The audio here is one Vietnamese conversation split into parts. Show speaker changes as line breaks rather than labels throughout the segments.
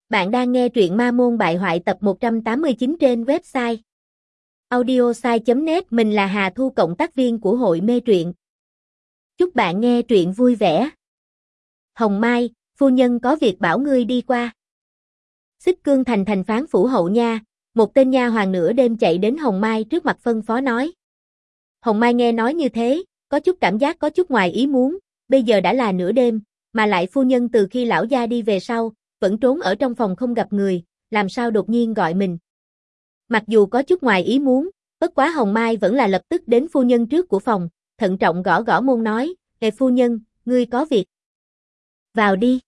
Bạn đang nghe truyện Ma Môn Bại Hoại tập 189 trên website audiosai.net. Mình là Hà Thu, cộng tác viên của hội mê truyện. Chúc bạn nghe truyện vui vẻ. Hồng Mai, phu nhân có việc bảo ngươi đi qua. Xích Cương Thành thành phán phủ hậu nha, một tên nha hoàn nửa đêm chạy đến Hồng Mai trước mặt phân phó nói. Hồng Mai nghe nói như thế, có chút cảm giác có chút ngoài ý muốn, bây giờ đã là nửa đêm, mà lại phu nhân từ khi lão gia đi về sau, vẫn trốn ở trong phòng không gặp người, làm sao đột nhiên gọi mình. Mặc dù có chút ngoài ý muốn, bất quá Hồng Mai vẫn là lập tức đến phu nhân trước của phòng, thận trọng gõ gõ môn nói, phu nhân, ngươi có việc. Vào đi.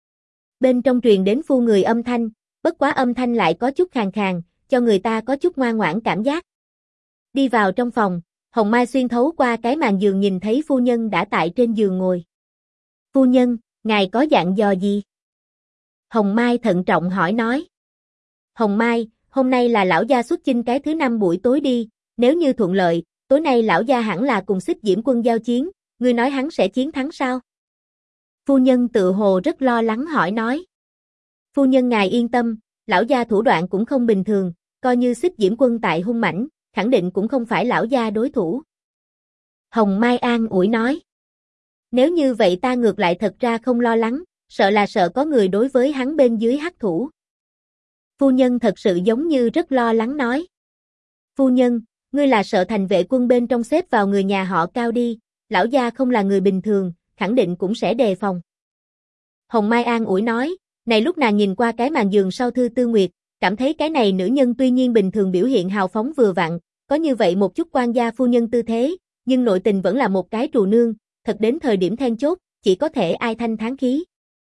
Bên trong truyền đến phu người âm thanh, bất quá âm thanh lại có chút khàn khàn, cho người ta có chút ngoan ngoãn cảm giác. Đi vào trong phòng, Hồng Mai xuyên thấu qua cái màn giường nhìn thấy phu nhân đã tại trên giường ngồi. Phu nhân, ngài có dặn dò gì? Hồng Mai thận trọng hỏi nói. Hồng Mai, hôm nay là lão gia xuất chinh cái thứ 5 buổi tối đi, nếu như thuận lợi, tối nay lão gia hẳn là cùng Xích Diễm Quân giao chiến, ngươi nói hắn sẽ chiến thắng sao? Phu nhân tự hồ rất lo lắng hỏi nói. Phu nhân ngài yên tâm, lão gia thủ đoạn cũng không bình thường, coi như Xích Diễm Quân tại hung mãnh, khẳng định cũng không phải lão gia đối thủ. Hồng Mai an ủi nói. Nếu như vậy ta ngược lại thật ra không lo lắng, sợ là sợ có người đối với hắn bên dưới hắc thủ. Phu nhân thật sự giống như rất lo lắng nói. Phu nhân, ngươi là sợ thành vệ quân bên trong xếp vào người nhà họ Cao đi, lão gia không là người bình thường, khẳng định cũng sẽ đề phòng. Hồng Mai an ủi nói, này lúc nàng nhìn qua cái màn giường sau Thư Tư Nguyệt, cảm thấy cái này nữ nhân tuy nhiên bình thường biểu hiện hào phóng vừa vặn, có như vậy một chút quan gia phu nhân tư thế, nhưng nội tình vẫn là một cái trù nương, thật đến thời điểm then chốt, chỉ có thể ai thanh thán khí.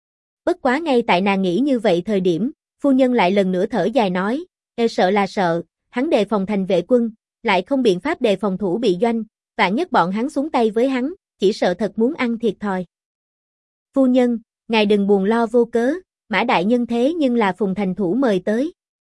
Bất quá ngay tại nàng nghĩ như vậy thời điểm, phu nhân lại lần nữa thở dài nói, sợ là sợ, hắn đề phòng thành vệ quân, lại không biện pháp đề phòng thủ bị doanh, vạn nhất bọn hắn xuống tay với hắn, chỉ sợ thật muốn ăn thiệt thòi. Phu nhân, ngài đừng buồn lo vô cớ, Mã đại nhân thế nhưng là Phùng thành thủ mời tới.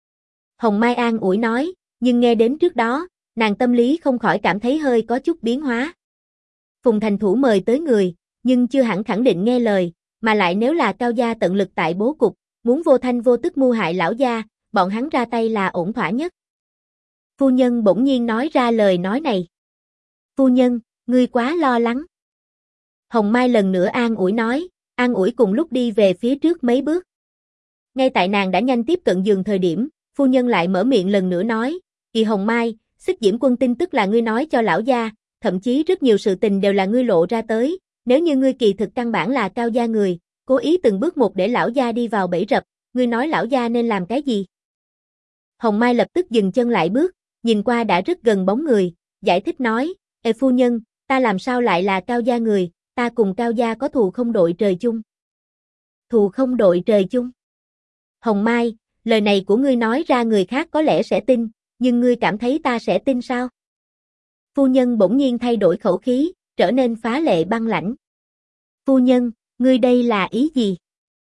Hồng Mai an ủi nói, nhưng nghe đến trước đó, nàng tâm lý không khỏi cảm thấy hơi có chút biến hóa. Phùng thành thủ mời tới người, nhưng chưa hẳn khẳng định nghe lời, mà lại nếu là Cao gia tận lực tại bố cục, muốn vô thanh vô tức mưu hại lão gia, bọn hắn ra tay là ổn thỏa nhất. Phu nhân bỗng nhiên nói ra lời nói này. Phu nhân, ngươi quá lo lắng. Hồng Mai lần nữa an ủi nói, an ủi cùng lúc đi về phía trước mấy bước. Ngay tại nàng đã nhanh tiếp cận giường thời điểm, phu nhân lại mở miệng lần nữa nói, kỳ Hồng Mai, Xích Diễm Quân tin tức là ngươi nói cho lão gia, thậm chí rất nhiều sự tình đều là ngươi lộ ra tới, nếu như ngươi kỳ thực căn bản là Cao gia người, cố ý từng bước một để lão gia đi vào bẫy rập, ngươi nói lão gia nên làm cái gì? Hồng Mai lập tức dừng chân lại bước, nhìn qua đã rất gần bóng người, giải thích nói, phu nhân, ta làm sao lại là Cao gia người, ta cùng Cao gia có thù không đội trời chung. Thù không đội trời chung. Hồng Mai, lời này của ngươi nói ra người khác có lẽ sẽ tin, nhưng ngươi cảm thấy ta sẽ tin sao? Phu nhân bỗng nhiên thay đổi khẩu khí, trở nên phá lệ băng lãnh. Phu nhân, ngươi đây là ý gì?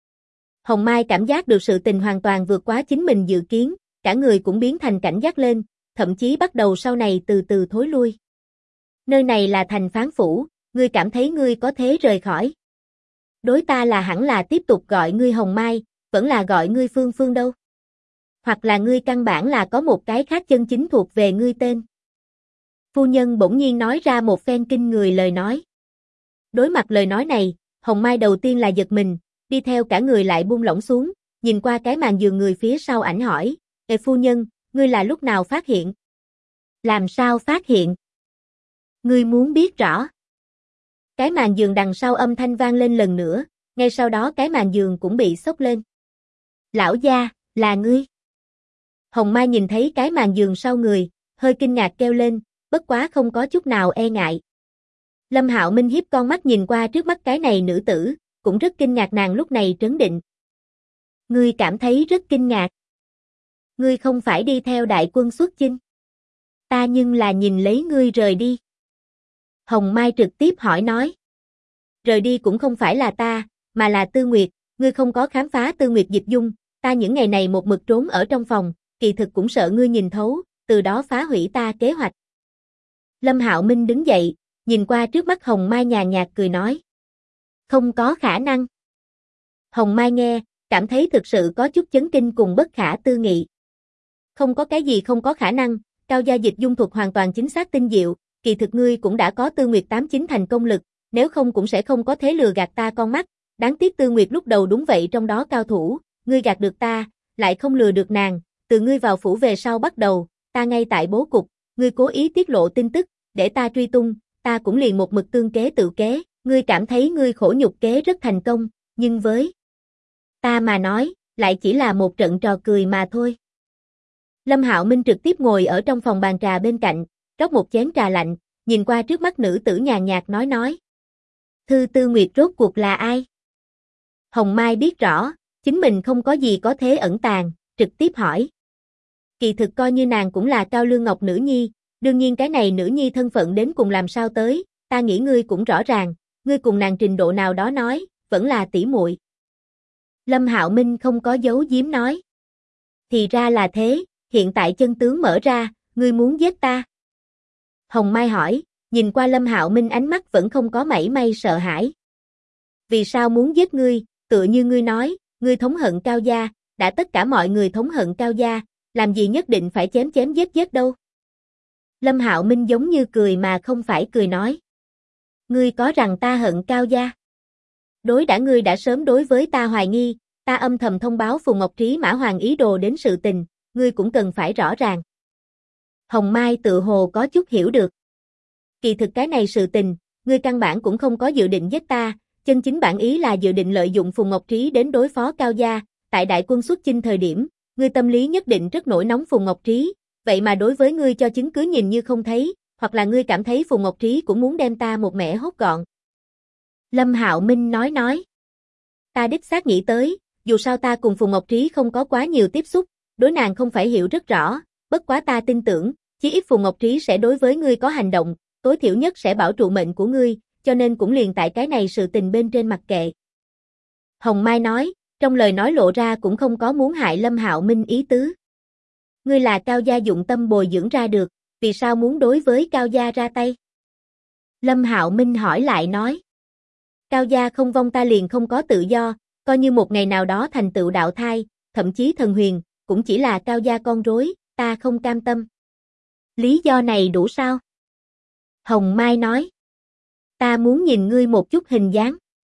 Hồng Mai cảm giác được sự tình hoàn toàn vượt quá chính mình dự kiến, cả người cũng biến thành cảnh giác lên, thậm chí bắt đầu sau này từ từ thối lui. Nơi này là thành phán phủ, ngươi cảm thấy ngươi có thế rời khỏi. Đối ta là hẳn là tiếp tục gọi ngươi Hồng Mai, vẫn là gọi ngươi Phương Phương đâu. Hoặc là ngươi căn bản là có một cái khác chân chính thuộc về ngươi tên. Phu nhân bỗng nhiên nói ra một phen kinh người lời nói. Đối mặt lời nói này, Hồng Mai đầu tiên là giật mình, đi theo cả người lại buông lỏng xuống, nhìn qua cái màn giường người phía sau ảnh hỏi, phu nhân, ngươi là lúc nào phát hiện? Làm sao phát hiện? Ngươi muốn biết rõ. Cái màn giường đằng sau âm thanh vang lên lần nữa, ngay sau đó cái màn giường cũng bị xốc lên. Lão gia, là ngươi. Hồng Mai nhìn thấy cái màn giường sau người, hơi kinh ngạc kêu lên, bất quá không có chút nào e ngại. Lâm Hạo Minh hiếp con mắt nhìn qua trước mắt cái này nữ tử, cũng rất kinh ngạc nàng lúc này trấn định. Ngươi cảm thấy rất kinh ngạc. Ngươi không phải đi theo đại quân xuất chinh. Ta nhưng là nhìn lấy ngươi rời đi. Hồng Mai trực tiếp hỏi nói. Rời đi cũng không phải là ta, mà là Tư Nguyệt, ngươi không có khám phá Tư Nguyệt dịch dung, ta những ngày này một mực trốn ở trong phòng, kỳ thực cũng sợ ngươi nhìn thấu, từ đó phá hủy ta kế hoạch. Lâm Hạo Minh đứng dậy, nhìn qua trước mắt Hồng Mai nhàn nhạt cười nói. Không có khả năng. Hồng Mai nghe, cảm thấy thực sự có chút chấn kinh cùng bất khả tư nghị. Không có cái gì không có khả năng, Cao gia dịch dung thuật hoàn toàn chính xác tinh diệu, kỳ thực ngươi cũng đã có Tư Nguyệt 89 thành công lực, nếu không cũng sẽ không có thế lừa gạt ta con mắt, đáng tiếc Tư Nguyệt lúc đầu đúng vậy trong đó cao thủ, ngươi gạt được ta, lại không lừa được nàng, từ ngươi vào phủ về sau bắt đầu, ta ngay tại bố cục, ngươi cố ý tiết lộ tin tức, để ta truy tung, ta cũng liền một mực tương kế tự kế, ngươi cảm thấy ngươi khổ nhục kế rất thành công, nhưng với ta mà nói, lại chỉ là một trận trò cười mà thôi. Lâm Hạo Minh trực tiếp ngồi ở trong phòng bàn trà bên cạnh, rót một chén trà lạnh, nhìn qua trước mắt nữ tử nhàn nhạt nói. Thư Tư Nguyệt rốt cuộc là ai? Hồng Mai biết rõ, chính mình không có gì có thế ẩn tàng, trực tiếp hỏi. Kỳ thực coi như nàng cũng là Cao Lương Ngọc nữ nhi, đương nhiên cái này nữ nhi thân phận đến cùng làm sao tới, ta nghĩ ngươi cũng rõ ràng, ngươi cùng nàng trình độ nào đó nói, vẫn là tỷ muội. Lâm Hạo Minh không có giấu giếm nói. Thì ra là thế, hiện tại chân tướng mở ra, ngươi muốn giết ta? Hồng Mai hỏi, nhìn qua Lâm Hạo Minh ánh mắt vẫn không có mảy may sợ hãi. Vì sao muốn giết ngươi, tựa như ngươi nói, ngươi thống hận Cao gia, đã tất cả mọi người thống hận Cao gia, làm gì nhất định phải chém chém giết đâu. Lâm Hạo Minh giống như cười mà không phải cười nói. Ngươi có rằng ta hận Cao gia? Đối đã ngươi đã sớm đối với ta hoài nghi, ta âm thầm thông báo Phù Ngọc Trí Mã Hoàng ý đồ đến sự tình, ngươi cũng cần phải rõ ràng. Hồng Mai tự hồ có chút hiểu được. Kỳ thực cái này sự tình, ngươi căn bản cũng không có dự định giết ta, chân chính bản ý là dự định lợi dụng Phù Ngọc Trí đến đối phó Cao gia, tại đại quân xuất chinh thời điểm, ngươi tâm lý nhất định rất nổi nóng Phù Ngọc Trí, vậy mà đối với ngươi cho chứng cứ nhìn như không thấy, hoặc là ngươi cảm thấy Phù Ngọc Trí cũng muốn đem ta một mẻ hốt gọn. Lâm Hạo Minh nói. Ta đích xác nghĩ tới, dù sao ta cùng Phù Ngọc Trí không có quá nhiều tiếp xúc, đối nàng không phải hiểu rất rõ, bất quá ta tin tưởng, chí ít Phù Ngọc Trí sẽ đối với ngươi có hành động, tối thiểu nhất sẽ bảo trụ mệnh của ngươi, cho nên cũng liền tại cái này sự tình bên trên mặc kệ. Hồng Mai nói, trong lời nói lộ ra cũng không có muốn hại Lâm Hạo Minh ý tứ. Ngươi là Cao gia dụng tâm bồi dưỡng ra được, vì sao muốn đối với Cao gia ra tay? Lâm Hạo Minh hỏi lại nói. Cao gia không vong ta liền không có tự do, coi như một ngày nào đó thành tựu đạo thai, thậm chí thần huyền, cũng chỉ là Cao gia con rối, ta không cam tâm. Lý do này đủ sao? Hồng Mai nói. Ta muốn nhìn ngươi một chút hình dáng.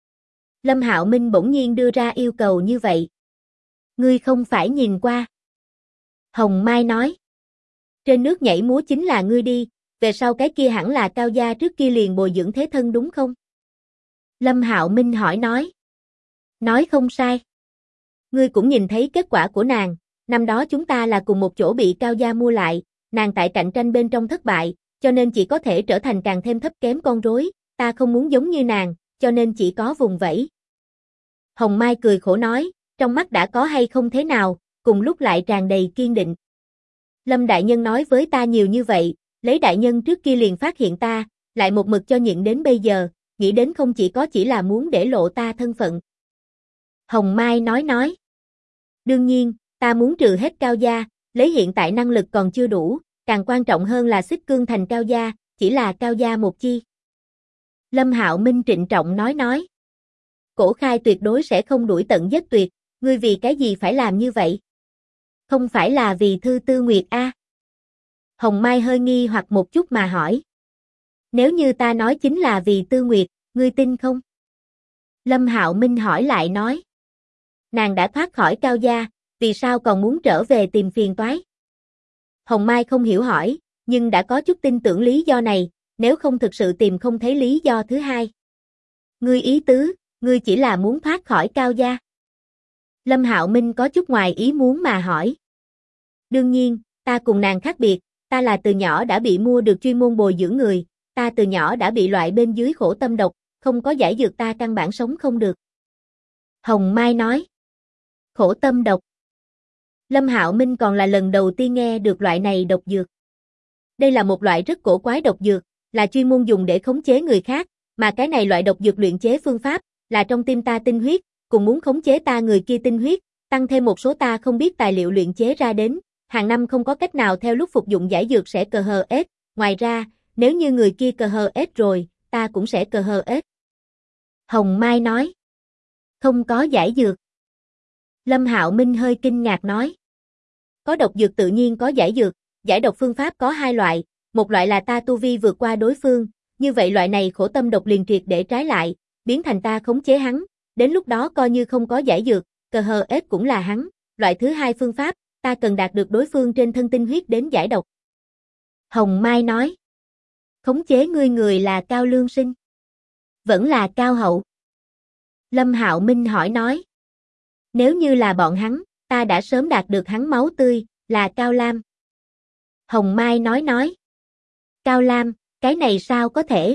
Lâm Hạo Minh bỗng nhiên đưa ra yêu cầu như vậy. Ngươi không phải nhìn qua. Hồng Mai nói. Trên nước nhảy múa chính là ngươi đi, về sau cái kia hẳn là Cao gia trước kia liền bồi dưỡng thế thân đúng không? Lâm Hạo Minh hỏi nói. Nói không sai. Ngươi cũng nhìn thấy kết quả của nàng, năm đó chúng ta là cùng một chỗ bị Cao gia mua lại, nàng tại cạnh tranh bên trong thất bại, cho nên chỉ có thể trở thành càng thêm thấp kém con rối, ta không muốn giống như nàng, cho nên chỉ có vùng vẫy. Hồng Mai cười khổ nói, trong mắt đã có hay không thế nào, cùng lúc lại tràn đầy kiên định. Lâm đại nhân nói với ta nhiều như vậy, lấy đại nhân trước kia liền phát hiện ta, lại một mực cho nhịn đến bây giờ, nghĩ đến không chỉ là muốn để lộ ta thân phận. Hồng Mai nói. Đương nhiên, ta muốn trừ hết Cao gia, lấy hiện tại năng lực còn chưa đủ, càng quan trọng hơn là xích cương thành Cao gia, chỉ là Cao gia một chi. Lâm Hạo Minh trịnh trọng nói. Cổ Khai tuyệt đối sẽ không đuổi tận giết tuyệt, ngươi vì cái gì phải làm như vậy? Không phải là vì Thư Tư Nguyệt a? Hồng Mai hơi nghi hoặc một chút mà hỏi. Nếu như ta nói chính là vì Tư Nguyệt, ngươi tin không? Lâm Hạo Minh hỏi lại nói. Nàng đã thoát khỏi Cao gia, vì sao còn muốn trở về tìm phiền toái? Hồng Mai không hiểu hỏi, nhưng đã có chút tin tưởng lý do này, nếu không thực sự tìm không thấy lý do thứ hai. Ngươi ý tứ, ngươi chỉ là muốn thoát khỏi Cao gia. Lâm Hạo Minh có chút ngoài ý muốn mà hỏi. Đương nhiên, ta cùng nàng khác biệt, ta là từ nhỏ đã bị mua được chuyên môn bồi dưỡng người, ta từ nhỏ đã bị loại bên dưới khổ tâm độc, không có giải dược ta căn bản sống không được. Hồng Mai nói. Khổ tâm độc. Lâm Hạo Minh còn là lần đầu tiên nghe được loại này độc dược. Đây là một loại rất cổ quái độc dược, là chuyên môn dùng để khống chế người khác, mà cái này loại độc dược luyện chế phương pháp, là trong tim ta tinh huyết, cùng muốn khống chế ta người kia tinh huyết, tăng thêm một số ta không biết tài liệu luyện chế ra đến, hàng năm không có cách nào theo lúc phục dụng giải dược sẽ cờ hờ ết, ngoài ra, nếu như người kia cờ hờ ết rồi, ta cũng sẽ cờ hờ ết. Hồng Mai nói. Không có giải dược. Lâm Hạo Minh hơi kinh ngạc nói. Có độc dược tự nhiên có giải dược, giải độc phương pháp có hai loại, một loại là ta tu vi vượt qua đối phương, như vậy loại này khổ tâm độc liền triệt để trái lại, biến thành ta khống chế hắn, đến lúc đó coi như không có giải dược, cờ hờ ết cũng là hắn, loại thứ hai phương pháp, ta cần đạt được đối phương trên thân tinh huyết đến giải độc. Hồng Mai nói. Khống chế ngươi người là Cao Lương Sinh. Vẫn là Cao Hậu. Lâm Hạo Minh hỏi nói. Nếu như là bọn hắn, ta đã sớm đạt được hắn máu tươi, là Cao Lam. Hồng Mai nói. Cao Lam, cái này sao có thể?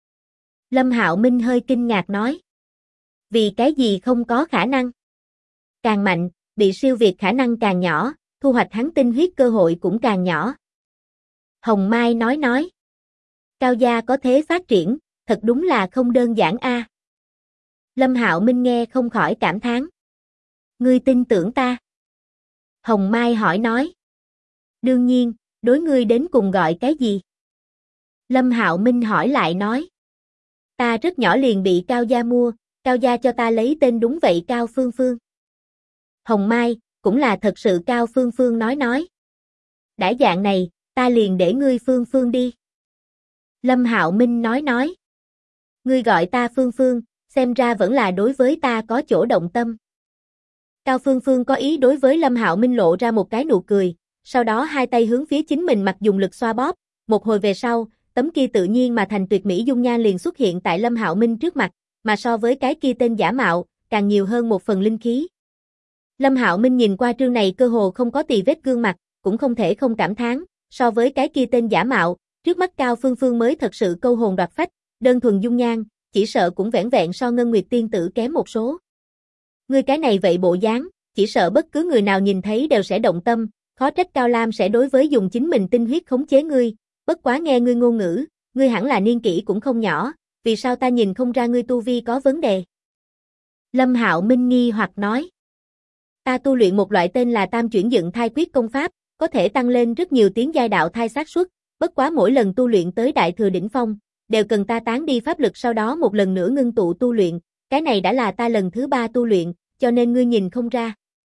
Lâm Hạo Minh hơi kinh ngạc nói. Vì cái gì không có khả năng? Càng mạnh, bị siêu việt khả năng càng nhỏ, thu hoạch hắn tinh huyết cơ hội cũng càng nhỏ. Hồng Mai nói. Cao gia có thế phát triển, thật đúng là không đơn giản a. Lâm Hạo Minh nghe không khỏi cảm thán. Ngươi tin tưởng ta? Hồng Mai hỏi nói. Đương nhiên, đối ngươi đến cùng gọi cái gì? Lâm Hạo Minh hỏi lại nói. Ta rất nhỏ liền bị Cao gia mua, Cao gia cho ta lấy tên đúng vậy Cao Phương Phương. Hồng Mai, cũng là thật sự Cao Phương Phương nói. Đã dạng này, ta liền để ngươi Phương Phương đi. Lâm Hạo Minh nói. Ngươi gọi ta Phương Phương, xem ra vẫn là đối với ta có chỗ động tâm. Cao Phương Phương có ý đối với Lâm Hạo Minh lộ ra một cái nụ cười, sau đó hai tay hướng phía chính mình mặt dùng lực xoa bóp, một hồi về sau, tấm kia tự nhiên mà thành tuyệt mỹ dung nhan liền xuất hiện tại Lâm Hạo Minh trước mặt, mà so với cái kia tên giả mạo, càng nhiều hơn một phần linh khí. Lâm Hạo Minh nhìn qua trương này cơ hồ không có tì vết gương mặt, cũng không thể không cảm thán, so với cái kia tên giả mạo, trước mắt Cao Phương Phương mới thật sự câu hồn đoạt phách, đơn thuần dung nhan, chỉ sợ cũng vẻn vẹn so Ngân Nguyệt tiên tử kém một số. Ngươi cái này vậy bộ dáng, chỉ sợ bất cứ người nào nhìn thấy đều sẽ động tâm, khó trách Cao Lam sẽ đối với dùng chính mình tinh huyết khống chế ngươi, bất quá nghe ngươi ngôn ngữ, ngươi hẳn là niên kỷ cũng không nhỏ, vì sao ta nhìn không ra ngươi tu vi có vấn đề? Lâm Hạo Minh nghi hoặc nói. Ta tu luyện một loại tên là Tam chuyển dựng thai quyết công pháp, có thể tăng lên rất nhiều tiến giai đạo thai xác suất, bất quá mỗi lần tu luyện tới đại thừa đỉnh phong, đều cần ta tán đi pháp lực sau đó một lần nữa ngưng tụ tu luyện, cái này đã là ta lần thứ 3 tu luyện, cho nên ngươi nhìn không ra.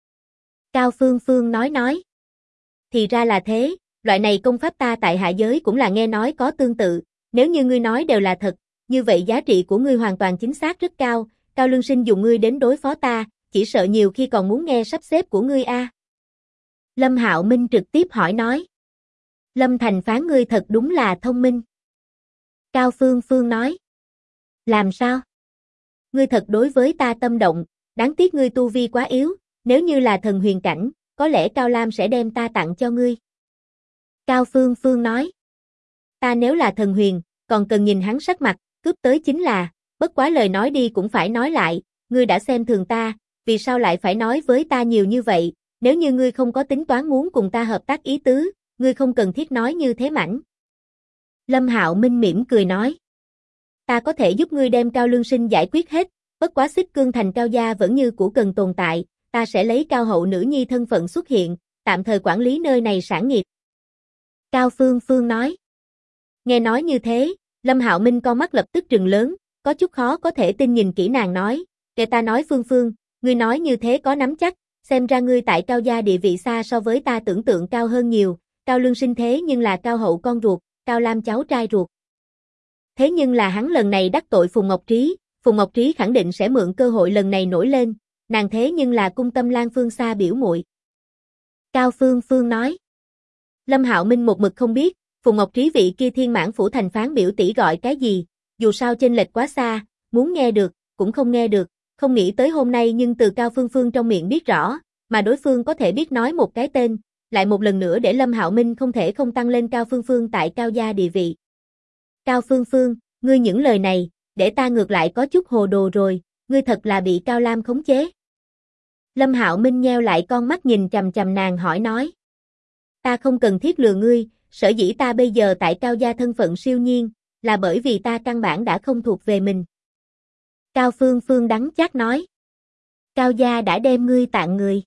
Cao Phương Phương nói. Thì ra là thế, loại này công pháp ta tại hạ giới cũng là nghe nói có tương tự, nếu như ngươi nói đều là thật, như vậy giá trị của ngươi hoàn toàn chính xác rất cao, Cao Lương Sinh dùng ngươi đến đối phó ta, chỉ sợ nhiều khi còn muốn nghe sắp xếp của ngươi a. Lâm Hạo Minh trực tiếp hỏi nói. Lâm Thành phán ngươi thật đúng là thông minh. Cao Phương Phương nói. Làm sao? Ngươi thật đối với ta tâm động, đáng tiếc ngươi tu vi quá yếu, nếu như là thần huyền cảnh, có lẽ Cao Lam sẽ đem ta tặng cho ngươi. Cao Phương Phương nói. Ta nếu là thần huyền, còn cần nhìn hắn sắc mặt, cướp tới chính là, bất quá lời nói đi cũng phải nói lại, ngươi đã xem thường ta, vì sao lại phải nói với ta nhiều như vậy, nếu như ngươi không có tính toán muốn cùng ta hợp tác ý tứ, ngươi không cần thiết nói như thế mảnh. Lâm Hạo Minh mỉm cười nói. Ta có thể giúp ngươi đem Cao Lương Sinh giải quyết hết, bất quá Xích Cương Thành Cao gia vẫn như cũ cần tồn tại, ta sẽ lấy Cao hậu nữ nhi thân phận xuất hiện, tạm thời quản lý nơi này sản nghiệp. Cao Phương Phương nói. Nghe nói như thế, Lâm Hạo Minh con mắt lập tức trừng lớn, có chút khó có thể tin nhìn kỹ nàng nói, kể ta nói Phương Phương, ngươi nói như thế có nắm chắc, xem ra ngươi tại Cao gia địa vị xa so với ta tưởng tượng cao hơn nhiều, Cao Lương Sinh thế nhưng là Cao hậu con ruột, Cao Lam cháu trai ruột. Thế nhưng là hắn lần này đắc tội Phùng Ngọc Trí, Phùng Ngọc Trí khẳng định sẽ mượn cơ hội lần này nổi lên, nàng thế nhưng là cung tâm Lan Phương xa biểu muội. Cao Phương Phương nói. Lâm Hạo Minh một mực không biết, Phùng Ngọc Trí vị kia Thiên Mãn Phủ thành phán biểu tỷ gọi cái gì, dù sao chênh lệch quá xa, muốn nghe được, cũng không nghe được, không nghĩ tới hôm nay nhưng từ Cao Phương Phương trong miệng biết rõ, mà đối phương có thể biết nói một cái tên, lại một lần nữa để Lâm Hạo Minh không thể không tăng lên Cao Phương Phương tại Cao gia địa vị. Cao Phương Phương, ngươi những lời này, để ta ngược lại có chút hồ đồ rồi, ngươi thật là bị Cao Lam khống chế. Lâm Hạo Minh nheo lại con mắt nhìn chằm chằm nàng hỏi nói. Ta không cần thiết lừa ngươi, sở dĩ ta bây giờ tại Cao gia thân phận siêu nhiên, là bởi vì ta căn bản đã không thuộc về mình. Cao Phương Phương đắng chát nói. Cao gia đã đem ngươi tặng người.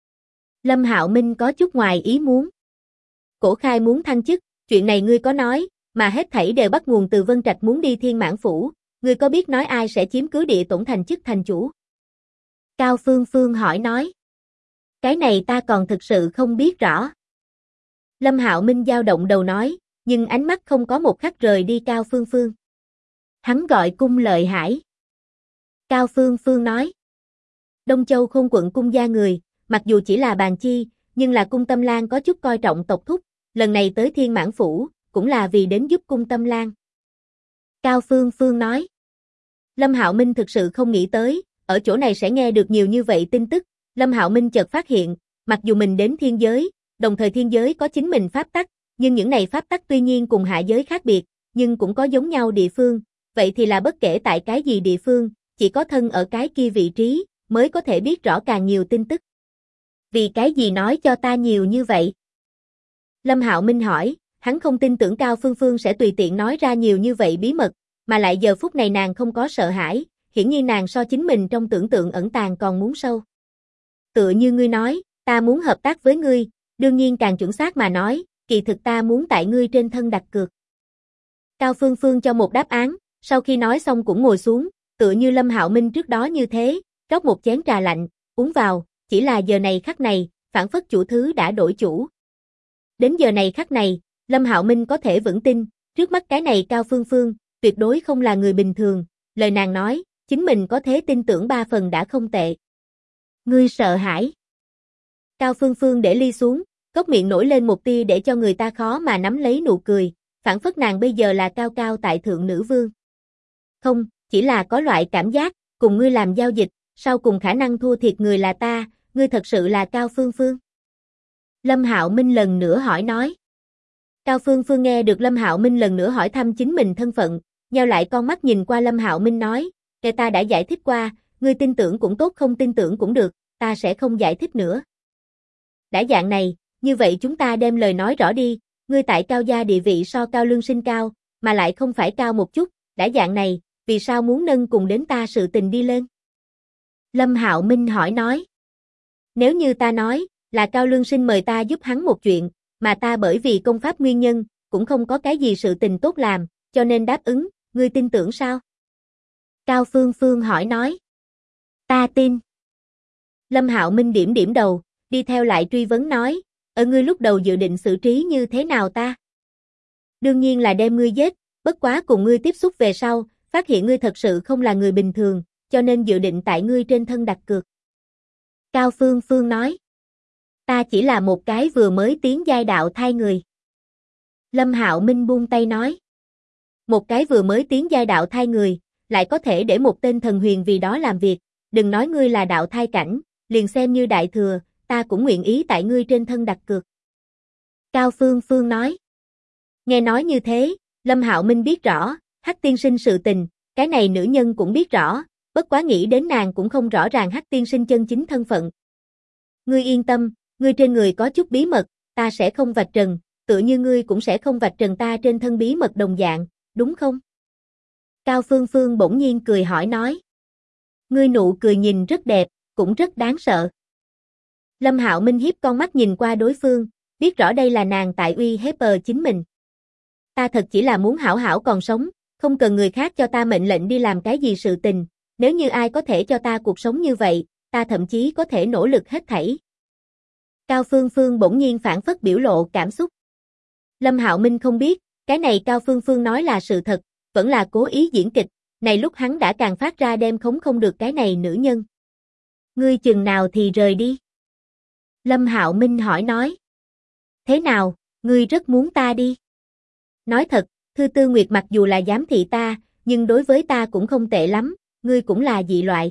Lâm Hạo Minh có chút ngoài ý muốn. Cổ Khai muốn thăng chức, chuyện này ngươi có nói, mà hết thảy đều bắt nguồn từ Vân Trạch muốn đi Thiên Mãn Phủ, ngươi có biết nói ai sẽ chiếm cứ địa tổn thành chức thành chủ? Cao Phương Phương hỏi nói. Cái này ta còn thực sự không biết rõ. Lâm Hạo Minh dao động đầu nói, nhưng ánh mắt không có một khắc rời đi Cao Phương Phương. Hắn gọi cung lợi hải. Cao Phương Phương nói. Đông Châu Khôn quận cung gia người, mặc dù chỉ là bàn chi, nhưng là cung Tâm Lan có chút coi trọng tộc thúc, lần này tới Thiên Mãn Phủ, cũng là vì đến giúp cung Tâm Lan. Cao Phương Phương nói. Lâm Hạo Minh thực sự không nghĩ tới, ở chỗ này sẽ nghe được nhiều như vậy tin tức. Lâm Hạo Minh chợt phát hiện, mặc dù mình đến thiên giới, đồng thời thiên giới có chính mình pháp tắc, nhưng những này pháp tắc tuy nhiên cùng hạ giới khác biệt, nhưng cũng có giống nhau địa phương, vậy thì là bất kể tại cái gì địa phương, chỉ có thân ở cái kia vị trí, mới có thể biết rõ càng nhiều tin tức. Vì cái gì nói cho ta nhiều như vậy? Lâm Hạo Minh hỏi, hắn không tin tưởng Cao Phương Phương sẽ tùy tiện nói ra nhiều như vậy bí mật, mà lại giờ phút này nàng không có sợ hãi, hiển nhiên nàng so chính mình trong tưởng tượng ẩn tàng còn muốn sâu. Tựa như ngươi nói, ta muốn hợp tác với ngươi, đương nhiên càng chuẩn xác mà nói, kỳ thực ta muốn tại ngươi trên thân đặt cược. Cao Phương Phương cho một đáp án, sau khi nói xong cũng ngồi xuống, tựa như Lâm Hạo Minh trước đó như thế, rót một chén trà lạnh, uống vào, chỉ là giờ này khắc này, phản phất chủ thứ đã đổi chủ. Đến giờ này khắc này, Lâm Hạo Minh có thể vững tin, trước mắt cái này Cao Phương Phương, tuyệt đối không là người bình thường, lời nàng nói, chính mình có thể tin tưởng 3 phần đã không tệ. Ngươi sợ hãi. Cao Phương Phương để ly xuống, cốc miệng nổi lên một tia để cho người ta khó mà nắm lấy nụ cười, phản phất nàng bây giờ là cao cao tại thượng nữ vương. Không, chỉ là có loại cảm giác, cùng ngươi làm giao dịch, sau cùng khả năng thua thiệt người là ta, ngươi thật sự là Cao Phương Phương. Lâm Hạo Minh lần nữa hỏi nói. Cao Phương Phương nghe được Lâm Hạo Minh lần nữa hỏi thăm chính mình thân phận, nheo lại con mắt nhìn qua Lâm Hạo Minh nói, kể ta đã giải thích qua, ngươi tin tưởng cũng tốt không tin tưởng cũng được, ta sẽ không giải thích nữa. Đã dạng này, như vậy chúng ta đem lời nói rõ đi, ngươi tại Cao gia địa vị so Cao Lương Sinh cao, mà lại không phải cao một chút, đã dạng này, vì sao muốn nâng cùng đến ta sự tình đi lên? Lâm Hạo Minh hỏi nói. Nếu như ta nói, là Cao Lương Sinh mời ta giúp hắn một chuyện, mà ta bởi vì công pháp nguyên nhân, cũng không có cái gì sự tình tốt làm, cho nên đáp ứng, ngươi tin tưởng sao? Cao Phương Phương hỏi nói. Ta tin. Lâm Hạo Minh điểm điểm đầu, đi theo lại truy vấn nói, ở ngươi lúc đầu dự định xử trí như thế nào ta? Đương nhiên là đem ngươi giết, bất quá cùng ngươi tiếp xúc về sau, phát hiện ngươi thật sự không là người bình thường, cho nên dự định tại ngươi trên thân đặt cược. Cao Phương Phương nói. Ta chỉ là một cái vừa mới tiến giai đạo thai người. Lâm Hạo Minh buông tay nói. Một cái vừa mới tiến giai đạo thai người, lại có thể để một tên thần huyền vì đó làm việc, đừng nói ngươi là đạo thai cảnh, liền xem như đại thừa, ta cũng nguyện ý tại ngươi trên thân đặt cược. Cao Phương Phương nói. Nghe nói như thế, Lâm Hạo Minh biết rõ, Hắc tiên sinh sự tình, cái này nữ nhân cũng biết rõ, bất quá nghĩ đến nàng cũng không rõ ràng Hắc tiên sinh chân chính thân phận. Ngươi yên tâm, ngươi trên người có chút bí mật, ta sẽ không vạch trần, tựa như ngươi cũng sẽ không vạch trần ta trên thân bí mật đồng dạng, đúng không? Cao Phương Phương bỗng nhiên cười hỏi nói. Ngươi nụ cười nhìn rất đẹp, cũng rất đáng sợ. Lâm Hạo Minh hiếp con mắt nhìn qua đối phương, biết rõ đây là nàng tại uy hiếp chính mình. Ta thật chỉ là muốn hảo hảo còn sống, không cần người khác cho ta mệnh lệnh đi làm cái gì sự tình, nếu như ai có thể cho ta cuộc sống như vậy, ta thậm chí có thể nỗ lực hết thảy. Cao Phương Phương bỗng nhiên phản phất biểu lộ cảm xúc. Lâm Hạo Minh không biết, cái này Cao Phương Phương nói là sự thật, vẫn là cố ý diễn kịch, này lúc hắn đã càng phát ra đem khống không được cái này nữ nhân. Ngươi chừng nào thì rời đi? Lâm Hạo Minh hỏi nói. Thế nào, ngươi rất muốn ta đi? Nói thật, Thư Tư Nguyệt mặc dù là giám thị ta, nhưng đối với ta cũng không tệ lắm, ngươi cũng là dị loại.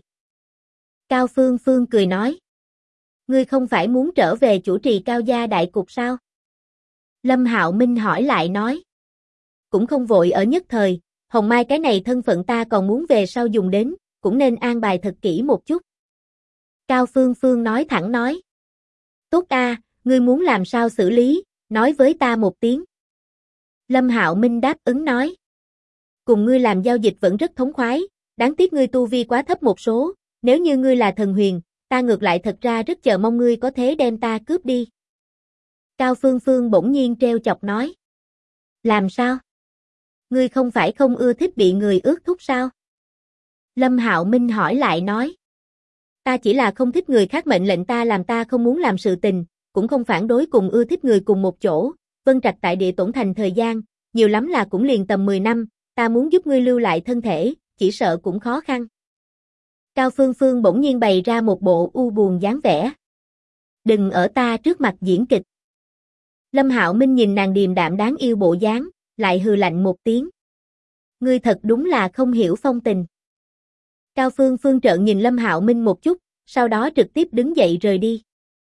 Cao Phương Phương cười nói. Ngươi không phải muốn trở về chủ trì Cao gia đại cục sao? Lâm Hạo Minh hỏi lại nói. Cũng không vội ở nhất thời, Hồng Mai cái này thân phận ta còn muốn về sau dùng đến, cũng nên an bài thật kỹ một chút. Cao Phương Phương nói thẳng nói. Tốt a, ngươi muốn làm sao xử lý, nói với ta một tiếng. Lâm Hạo Minh đáp ứng nói. Cùng ngươi làm giao dịch vẫn rất thống khoái, đáng tiếc ngươi tu vi quá thấp một số, nếu như ngươi là thần huyền, ta ngược lại thật ra rất chờ mong ngươi có thể đem ta cướp đi. Cao Phương Phương bỗng nhiên treo chọc nói. Làm sao? Ngươi không phải không ưa thích bị người ước thúc sao? Lâm Hạo Minh hỏi lại nói. Ta chỉ là không thích người khác mệnh lệnh ta làm, ta không muốn làm sự tình, cũng không phản đối cùng ưa thích người cùng một chỗ. Vân Trạch tại địa tổn thành thời gian, nhiều lắm là cũng liền tầm 10 năm, ta muốn giúp ngươi lưu lại thân thể, chỉ sợ cũng khó khăn. Cao Phương Phương bỗng nhiên bày ra một bộ u buồn dáng vẻ. Đừng ở ta trước mặt diễn kịch. Lâm Hạo Minh nhìn nàng điềm đạm đáng yêu bộ dáng, lại hừ lạnh một tiếng. Ngươi thật đúng là không hiểu phong tình. Cao Phương Phương trợn nhìn Lâm Hạo Minh một chút, sau đó trực tiếp đứng dậy rời đi.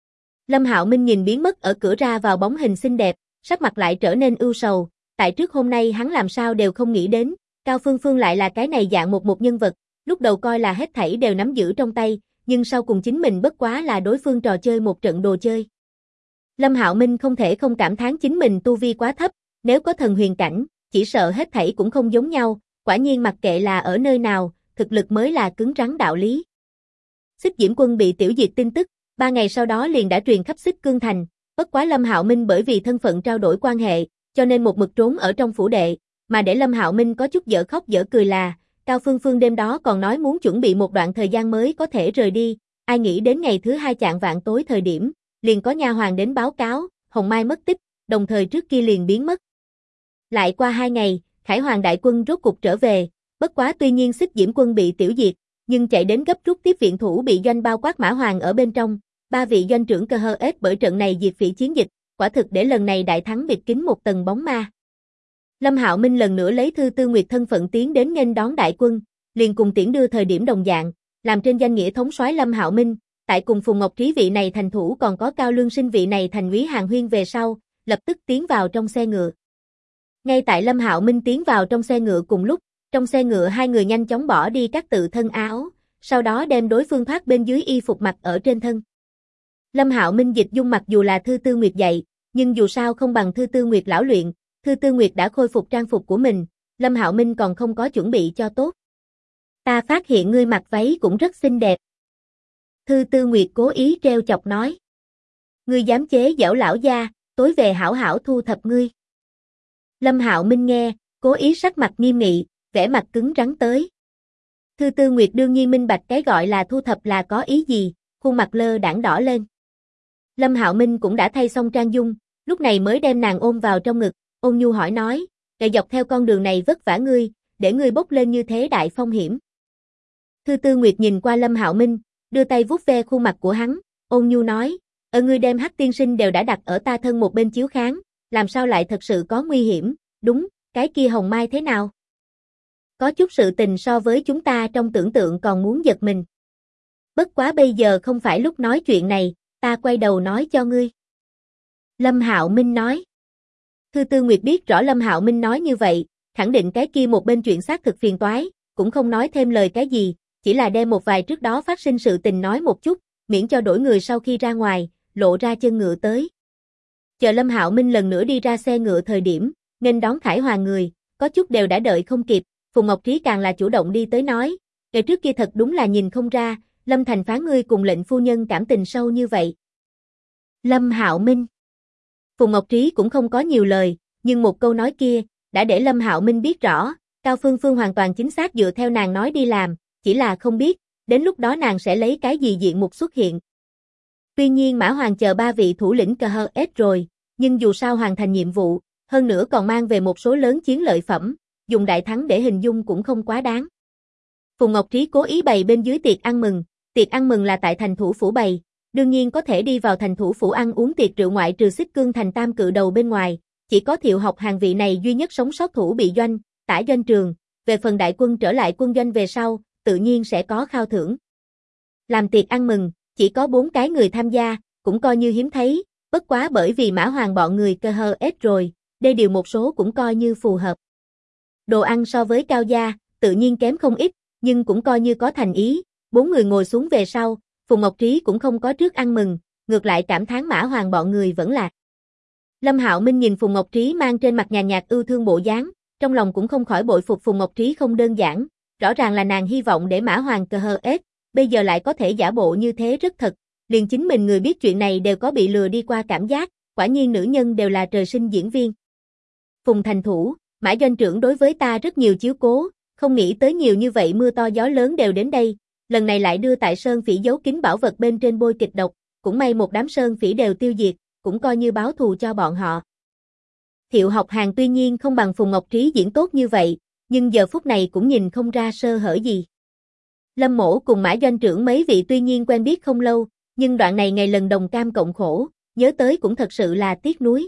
Lâm Hạo Minh nhìn biến mất ở cửa ra vào bóng hình xinh đẹp, sắc mặt lại trở nên ưu sầu, tại trước hôm nay hắn làm sao đều không nghĩ đến, Cao Phương Phương lại là cái này dạng một nhân vật, lúc đầu coi là hết thảy đều nắm giữ trong tay, nhưng sau cùng chính mình bất quá là đối phương trò chơi một trận đồ chơi. Lâm Hạo Minh không thể không cảm thán chính mình tu vi quá thấp, nếu có thần huyền cảnh, chỉ sợ hết thảy cũng không giống nhau, quả nhiên mặc kệ là ở nơi nào, thực lực mới là cứng rắn đạo lý. Xích Diễm Quân bị tiểu diệt tin tức, 3 ngày sau đó liền đã truyền khắp Xích Cương Thành, bất quá Lâm Hạo Minh bởi vì thân phận trao đổi quan hệ, cho nên một mực trốn ở trong phủ đệ, mà để Lâm Hạo Minh có chút dở khóc dở cười là, Cao Phương Phương đêm đó còn nói muốn chuẩn bị một đoạn thời gian mới có thể rời đi, ai nghĩ đến ngày thứ 2 chạng vạng tối thời điểm, liền có nha hoàn đến báo cáo, Hồng Mai mất tích, đồng thời trước kia liền biến mất. Lại qua 2 ngày, Khải Hoàng đại quân rốt cục trở về, bất quá tuy nhiên Xích Diễm Quân bị tiểu diệt, nhưng chạy đến gấp rút tiếp viện thủ bị doanh bao quát Mã Hoàng ở bên trong, 3 vị doanh trưởng cơ hơ ết bởi trận này diệt phỉ chiến dịch, quả thực để lần này đại thắng bịt kín một tầng bóng ma. Lâm Hạo Minh lần nữa lấy Thư Tư Nguyệt thân phận tiến đến nghênh đón đại quân, liền cùng tiễn đưa thời điểm đồng dạng, làm trên danh nghĩa thống soái Lâm Hạo Minh, tại cùng Phùng Ngọc Trí vị này thành thủ còn có Cao Lương Sinh vị này thành úy Hàng Huyên về sau, lập tức tiến vào trong xe ngựa. Ngay tại Lâm Hạo Minh tiến vào trong xe ngựa cùng lúc, trong xe ngựa hai người nhanh chóng bỏ đi các tự thân áo, sau đó đem đối phương thoát bên dưới y phục mặc ở trên thân. Lâm Hạo Minh dịch dung mặc dù là Thư Tư Nguyệt dạy, nhưng dù sao không bằng Thư Tư Nguyệt lão luyện, Thư Tư Nguyệt đã khôi phục trang phục của mình, Lâm Hạo Minh còn không có chuẩn bị cho tốt. Ta phát hiện ngươi mặc váy cũng rất xinh đẹp. Thư Tư Nguyệt cố ý treo chọc nói. Ngươi dám chế giễu lão gia, tối về hảo hảo thu thập ngươi. Lâm Hạo Minh nghe, cố ý sắc mặt nghiêm nghị, vẻ mặt cứng rắn tới. Thư Tư Nguyệt đương nhiên minh bạch cái gọi là thu thập là có ý gì, khuôn mặt lơ đãng đỏ lên. Lâm Hạo Minh cũng đã thay xong trang dung, lúc này mới đem nàng ôm vào trong ngực, ôn nhu hỏi nói, "Kẻ dọc theo con đường này vất vả ngươi, để ngươi bốc lên như thế đại phong hiểm." Thư Tư Nguyệt nhìn qua Lâm Hạo Minh, đưa tay vuốt ve khuôn mặt của hắn, ôn nhu nói, ngươi đem Hắc tiên sinh đều đã đặt ở ta thân một bên chiếu kháng, làm sao lại thật sự có nguy hiểm, đúng, cái kia Hồng Mai thế nào? Có chút sự tình so với chúng ta trong tưởng tượng còn muốn giật mình. Bất quá bây giờ không phải lúc nói chuyện này, ta quay đầu nói cho ngươi. Lâm Hạo Minh nói. Thư Tư Nguyệt biết rõ Lâm Hạo Minh nói như vậy, khẳng định cái kia một bên chuyện xác thực phiền toái, cũng không nói thêm lời cái gì, chỉ là đem một vài trước đó phát sinh sự tình nói một chút, miễn cho đổi người sau khi ra ngoài, lộ ra chân ngựa tới. Chờ Lâm Hạo Minh lần nữa đi ra xe ngựa thời điểm, nghênh đón Khải Hoàng người, có chút đều đã đợi không kịp, Phùng Ngọc Trí càng là chủ động đi tới nói, kể trước kia thật đúng là nhìn không ra, Lâm Thành Phán ngươi cùng lệnh phu nhân cảm tình sâu như vậy. Lâm Hạo Minh. Phùng Ngọc Trí cũng không có nhiều lời, nhưng một câu nói kia, đã để Lâm Hạo Minh biết rõ, Cao Phương Phương hoàn toàn chính xác dựa theo nàng nói đi làm, chỉ là không biết, đến lúc đó nàng sẽ lấy cái gì diện mục xuất hiện. Tuy nhiên Mã Hoàng chờ 3 vị thủ lĩnh cờ hơ ết rồi, nhưng dù sao hoàn thành nhiệm vụ, hơn nữa còn mang về một số lớn chiến lợi phẩm, dùng đại thắng để hình dung cũng không quá đáng. Phùng Ngọc Trí cố ý bày bên dưới tiệc ăn mừng là tại thành thủ phủ bày, đương nhiên có thể đi vào thành thủ phủ ăn uống tiệc rượu ngoại trừ Xích Cương Thành tam cự đầu bên ngoài, chỉ có Thiệu Học hàng vị này duy nhất sống sót thủ bị doanh, tả doanh trường, về phần đại quân trở lại quân doanh về sau, tự nhiên sẽ có khao thưởng. Làm tiệc ăn mừng, chỉ có 4 cái người tham gia, cũng coi như hiếm thấy, bất quá bởi vì Mã Hoàng bọn người cơ hơ ết rồi, đê điều một số cũng coi như phù hợp. Đồ ăn so với Cao gia, tự nhiên kém không ít, nhưng cũng coi như có thành ý, 4 người ngồi xuống về sau, Phùng Ngọc Trí cũng không có trước ăn mừng, ngược lại cảm thán Mã Hoàng bọn người vẫn lạc. Lâm Hạo Minh nhìn Phùng Ngọc Trí mang trên mặt nhàn nhạt ưu thương bộ dáng, trong lòng cũng không khỏi bội phục Phùng Ngọc Trí không đơn giản, rõ ràng là nàng hy vọng để Mã Hoàng cơ hơ ết, bây giờ lại có thể giả bộ như thế rất thật, liền chính mình người biết chuyện này đều có bị lừa đi qua cảm giác, quả nhiên nữ nhân đều là trời sinh diễn viên. Phùng thành thủ, Mã doanh trưởng đối với ta rất nhiều chiếu cố, không nghĩ tới nhiều như vậy mưa to gió lớn đều đến đây, lần này lại đưa tại Sơn Phỉ giấu kín bảo vật bên trên bôi kịch độc, cũng may một đám Sơn Phỉ đều tiêu diệt, cũng coi như báo thù cho bọn họ. Thiệu Học Hàn tuy nhiên không bằng Phùng Ngọc Trí diễn tốt như vậy, nhưng giờ phút này cũng nhìn không ra sơ hở gì. Lâm Mỗ cùng Mã Doanh trưởng mấy vị tuy nhiên quen biết không lâu, nhưng đoạn này ngày lần đồng cam cộng khổ, nhớ tới cũng thật sự là tiếc nuối.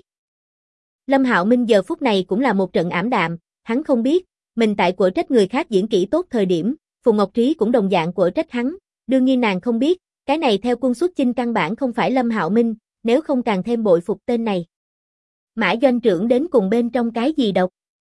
Lâm Hạo Minh giờ phút này cũng là một trận ảm đạm, hắn không biết, mình tại quở trách người khác diễn kỹ tốt thời điểm, Phùng Ngọc Trí cũng đồng dạng quở trách hắn, đương nhiên nàng không biết, cái này theo quân xuất chinh căn bản không phải Lâm Hạo Minh, nếu không càng thêm bội phục tên này. Mã Doanh trưởng đến cùng bên trong cái gì độc?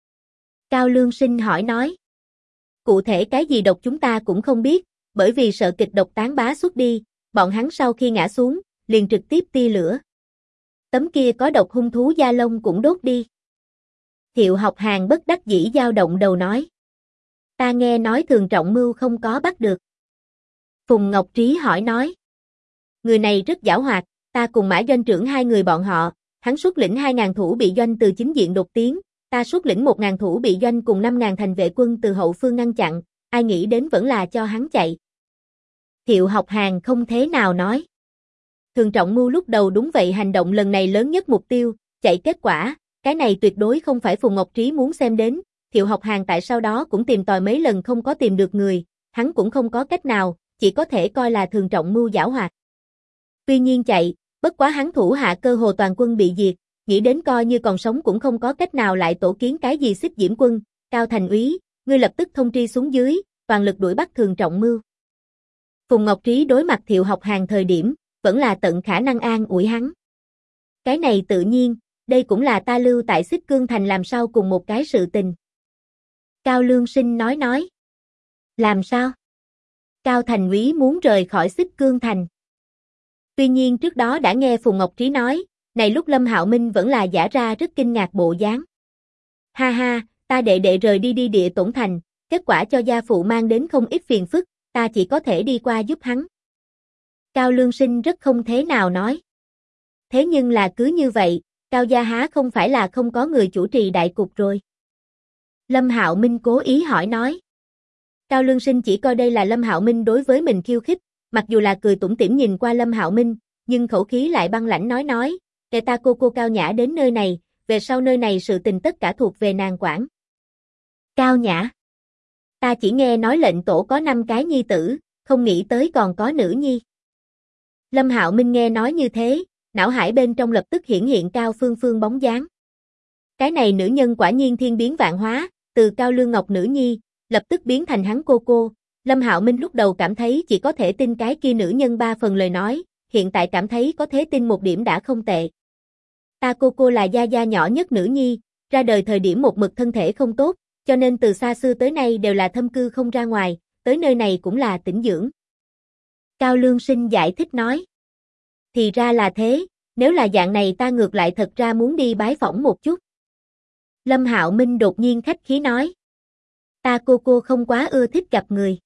Cao Lương Sinh hỏi nói. Cụ thể cái gì độc chúng ta cũng không biết, bởi vì sợ kịch độc tán bá xuất đi, bọn hắn sau khi ngã xuống, liền trực tiếp tia lửa. Tấm kia có độc hung thú da lông cũng đốt đi. Thiệu Học Hàn bất đắc dĩ dao động đầu nói. Ta nghe nói Thường Trọng Mưu không có bắt được. Phùng Ngọc Trí hỏi nói. Người này rất giảo hoạt, ta cùng Mã Doanh trưởng hai người bọn họ, hắn xuất lĩnh 2.000 thủ bị doanh từ chính diện đột tiến, ta xuất lĩnh 1.000 thủ bị doanh cùng 5.000 thành vệ quân từ hậu phương ngăn chặn, ai nghĩ đến vẫn là cho hắn chạy. Thiệu Học Hàn không thế nào nói. Thường Trọng Mưu lúc đầu đúng vậy hành động lần này lớn nhất mục tiêu, chạy kết quả, cái này tuyệt đối không phải Phùng Ngọc Trí muốn xem đến, Thiệu Học Hàn tại sau đó cũng tìm tòi mấy lần không có tìm được người, hắn cũng không có cách nào, chỉ có thể coi là Thường Trọng Mưu giảo hoạt. Tuy nhiên chạy, bất quá hắn thủ hạ cơ hồ toàn quân bị diệt, nghĩ đến coi như còn sống cũng không có cách nào lại tổ kiến cái gì Xích Diễm quân, Cao Thành úy, ngươi lập tức thông tri xuống dưới, toàn lực đuổi bắt Thường Trọng Mưu. Phùng Ngọc Trí đối mặt Thiệu Học Hàn thời điểm, vẫn là tận khả năng an ủi hắn. Cái này tự nhiên, đây cũng là ta lưu tại Xích Cương Thành làm sao cùng một cái sự tình. Cao Lương Sinh nói. Làm sao? Cao Thành úy muốn rời khỏi Xích Cương Thành. Tuy nhiên trước đó đã nghe Phùng Ngọc Trí nói, này lúc Lâm Hạo Minh vẫn là giả ra rất kinh ngạc bộ dáng. Ha ha, ta đệ rời đi địa tổn thành, kết quả cho gia phụ mang đến không ít phiền phức, ta chỉ có thể đi qua giúp hắn. Cao Lương Sinh rất không thế nào nói. Thế nhưng là cứ như vậy, Cao gia há không phải là không có người chủ trì đại cục rồi. Lâm Hạo Minh cố ý hỏi nói. Cao Lương Sinh chỉ coi đây là Lâm Hạo Minh đối với mình khiêu khích, mặc dù là cười tủm tỉm nhìn qua Lâm Hạo Minh, nhưng khẩu khí lại băng lãnh nói, để ta cô Cao Nhã đến nơi này, về sau nơi này sự tình tất cả thuộc về nàng quản. Cao Nhã. Ta chỉ nghe nói lệnh tổ có 5 cái nhi tử, không nghĩ tới còn có nữ nhi. Lâm Hạo Minh nghe nói như thế, não hải bên trong lập tức hiển hiện Cao Phương Phương bóng dáng. Cái này nữ nhân quả nhiên thiên biến vạn hóa, từ Cao Lương Ngọc nữ nhi, lập tức biến thành hắn cô. Lâm Hạo Minh lúc đầu cảm thấy chỉ có thể tin cái kia nữ nhân 3 phần lời nói, hiện tại cảm thấy có thể tin một điểm đã không tệ. Ta cô là gia gia nhỏ nhất nữ nhi, ra đời thời điểm một mực thân thể không tốt, cho nên từ xa xưa tới nay đều là thâm cư không ra ngoài, tới nơi này cũng là tĩnh dưỡng. Cao Lương Sinh giải thích nói. Thì ra là thế, nếu là dạng này ta ngược lại thật ra muốn đi bái phỏng một chút. Lâm Hạo Minh đột nhiên khách khí nói. Ta cô không quá ưa thích gặp người.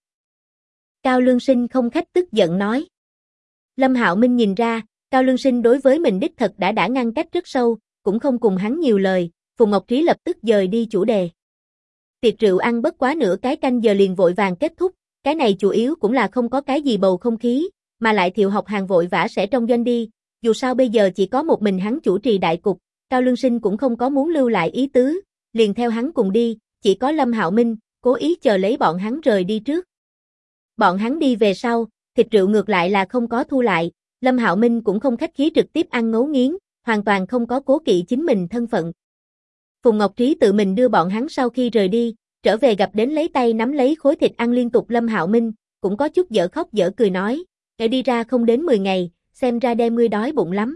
Cao Lương Sinh không khách tức giận nói. Lâm Hạo Minh nhìn ra, Cao Lương Sinh đối với mình đích thật đã ngăn cách rất sâu, cũng không cùng hắn nhiều lời, Phùng Ngọc Trí lập tức dời đi chủ đề. Tiệc rượu ăn bất quá nửa cái canh giờ liền vội vàng kết thúc, cái này chủ yếu cũng là không có cái gì bầu không khí, mà lại Thiệu Học Hàn vội vã sẽ trong doanh đi, dù sao bây giờ chỉ có một mình hắn chủ trì đại cục, Cao Lương Sinh cũng không có muốn lưu lại ý tứ, liền theo hắn cùng đi, chỉ có Lâm Hạo Minh, cố ý chờ lấy bọn hắn rời đi trước. Bọn hắn đi về sau, thịt rượu ngược lại là không có thu lại, Lâm Hạo Minh cũng không khách khí trực tiếp ăn ngấu nghiến, hoàn toàn không có cố kỵ chính mình thân phận. Phùng Ngọc Trí tự mình đưa bọn hắn sau khi rời đi, trở về gặp đến lấy tay nắm lấy khối thịt ăn liên tục Lâm Hạo Minh, cũng có chút dở khóc dở cười nói, để đi ra không đến 10 ngày, xem ra đem ngươi đói bụng lắm.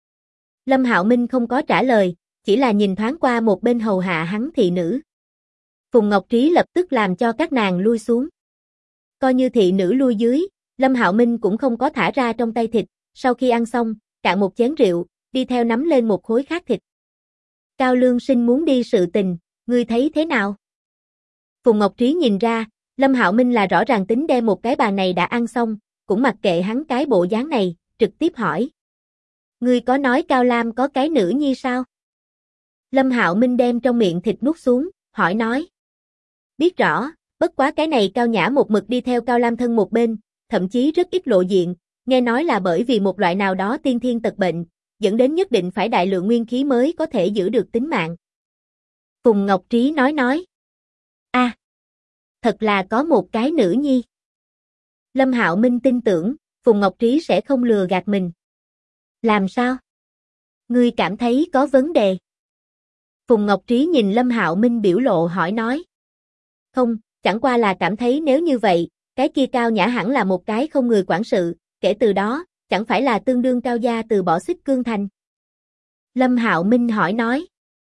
Lâm Hạo Minh không có trả lời, chỉ là nhìn thoáng qua một bên hầu hạ hắn thị nữ. Phùng Ngọc Trí lập tức làm cho các nàng lui xuống. Coi như thị nữ lui dưới, Lâm Hạo Minh cũng không có thả ra trong tay thịt, sau khi ăn xong, cạn một chén rượu, đi theo nắm lên một khối khác thịt. Cao Lương Sinh muốn đi sự tình, ngươi thấy thế nào? Phùng Ngọc Trí nhìn ra, Lâm Hạo Minh là rõ ràng tính đem một cái bàn này đã ăn xong, cũng mặc kệ hắn cái bộ dáng này, trực tiếp hỏi. Ngươi có nói Cao Lam có cái nữ nhi sao? Lâm Hạo Minh đem trong miệng thịt nuốt xuống, hỏi nói. Biết rõ, Bất quá cái này Cao Nhã một mực đi theo Cao Lam thân một bên, thậm chí rất ít lộ diện, nghe nói là bởi vì một loại nào đó tiên thiên tật bệnh, dẫn đến nhất định phải đại lượng nguyên khí mới có thể giữ được tính mạng. Phùng Ngọc Trí nói. Thật là có một cái nữ nhi. Lâm Hạo Minh tin tưởng, Phùng Ngọc Trí sẽ không lừa gạt mình. Làm sao? Ngươi cảm thấy có vấn đề? Phùng Ngọc Trí nhìn Lâm Hạo Minh biểu lộ hỏi nói. Không, chẳng qua là cảm thấy nếu như vậy, cái kia Cao Nhã hẳn là một cái không người quản sự, kể từ đó, chẳng phải là tương đương Cao gia từ bỏ Xích Cương Thành. Lâm Hạo Minh hỏi nói.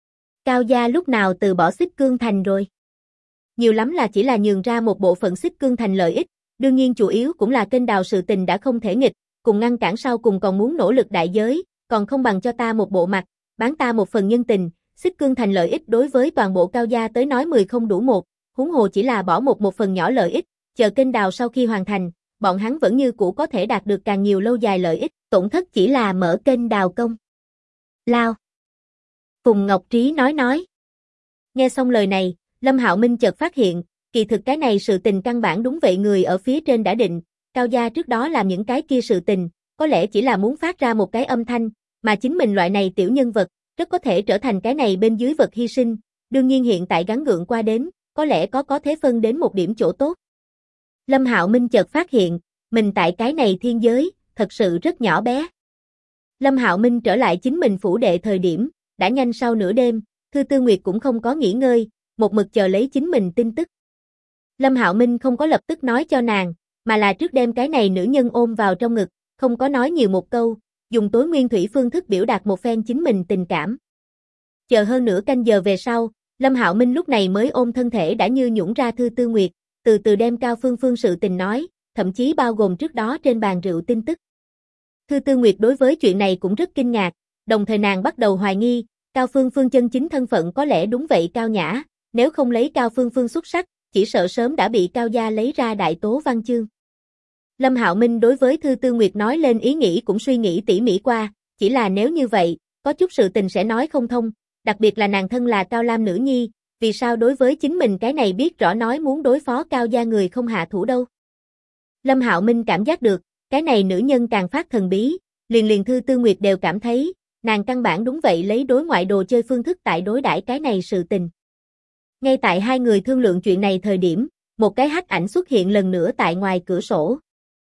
Cao gia lúc nào từ bỏ Xích Cương Thành rồi? Nhiều lắm là chỉ là nhường ra một bộ phận Xích Cương Thành lợi ích, đương nhiên chủ yếu cũng là kênh đào sự tình đã không thể nghịch, cùng ngăn cản sau cùng còn muốn nỗ lực đại giới, còn không bằng cho ta một bộ mặt, bán ta một phần nhân tình, Xích Cương Thành lợi ích đối với toàn bộ Cao gia tới nói 10 không đủ một, huống hồ chỉ là bỏ một phần nhỏ lợi ích, chờ kênh đào sau khi hoàn thành, bọn hắn vẫn như cũ có thể đạt được càng nhiều lâu dài lợi ích, tổn thất chỉ là mở kênh đào công lao. Phùng Ngọc Trí nói. Nghe xong lời này, Lâm Hạo Minh chợt phát hiện, kỳ thực cái này sự tình căn bản đúng vậy người ở phía trên đã định, Cao gia trước đó làm những cái kia sự tình, có lẽ chỉ là muốn phát ra một cái âm thanh, mà chính mình loại này tiểu nhân vật, rất có thể trở thành cái này bên dưới vật hy sinh, đương nhiên hiện tại gắng gượng qua đến, có lẽ có thế phân đến một điểm chỗ tốt. Lâm Hạo Minh chợt phát hiện, mình tại cái này thiên giới, thật sự rất nhỏ bé. Lâm Hạo Minh trở lại chính mình phủ đệ thời điểm, đã nhanh sau nửa đêm, Thư Tư Nguyệt cũng không có nghỉ ngơi, một mực chờ lấy chính mình tin tức. Lâm Hạo Minh không có lập tức nói cho nàng, mà là trước đem cái này nữ nhân ôm vào trong ngực, không có nói nhiều một câu, dùng tối nguyên thủy phương thức biểu đạt một phen chính mình tình cảm. Chờ hơn nửa canh giờ về sau, Lâm Hạo Minh lúc này mới ôm thân thể đã như nhũn ra Thư Tư Nguyệt, từ từ đem Cao Phương Phương sự tình nói, thậm chí bao gồm trước đó trên bàn rượu tin tức. Thư Tư Nguyệt đối với chuyện này cũng rất kinh ngạc, đồng thời nàng bắt đầu hoài nghi, Cao Phương Phương chân chính thân phận có lẽ đúng vậy Cao Nhã, nếu không lấy Cao Phương Phương xuất sắc, chỉ sợ sớm đã bị Cao gia lấy ra đại tố văn chương. Lâm Hạo Minh đối với Thư Tư Nguyệt nói lên ý nghĩ cũng suy nghĩ tỉ mỉ qua, chỉ là nếu như vậy, có chút sự tình sẽ nói không thông, đặc biệt là nàng thân là Cao Lam nữ nhi, vì sao đối với chính mình cái này biết rõ nói muốn đối phó Cao gia người không hạ thủ đâu. Lâm Hạo Minh cảm giác được, cái này nữ nhân càng phát thần bí, liền Thư Tư Nguyệt đều cảm thấy, nàng căn bản đúng vậy lấy đối ngoại đồ chơi phương thức tại đối đãi cái này sự tình. Ngay tại hai người thương lượng chuyện này thời điểm, một cái hắc ảnh xuất hiện lần nữa tại ngoài cửa sổ.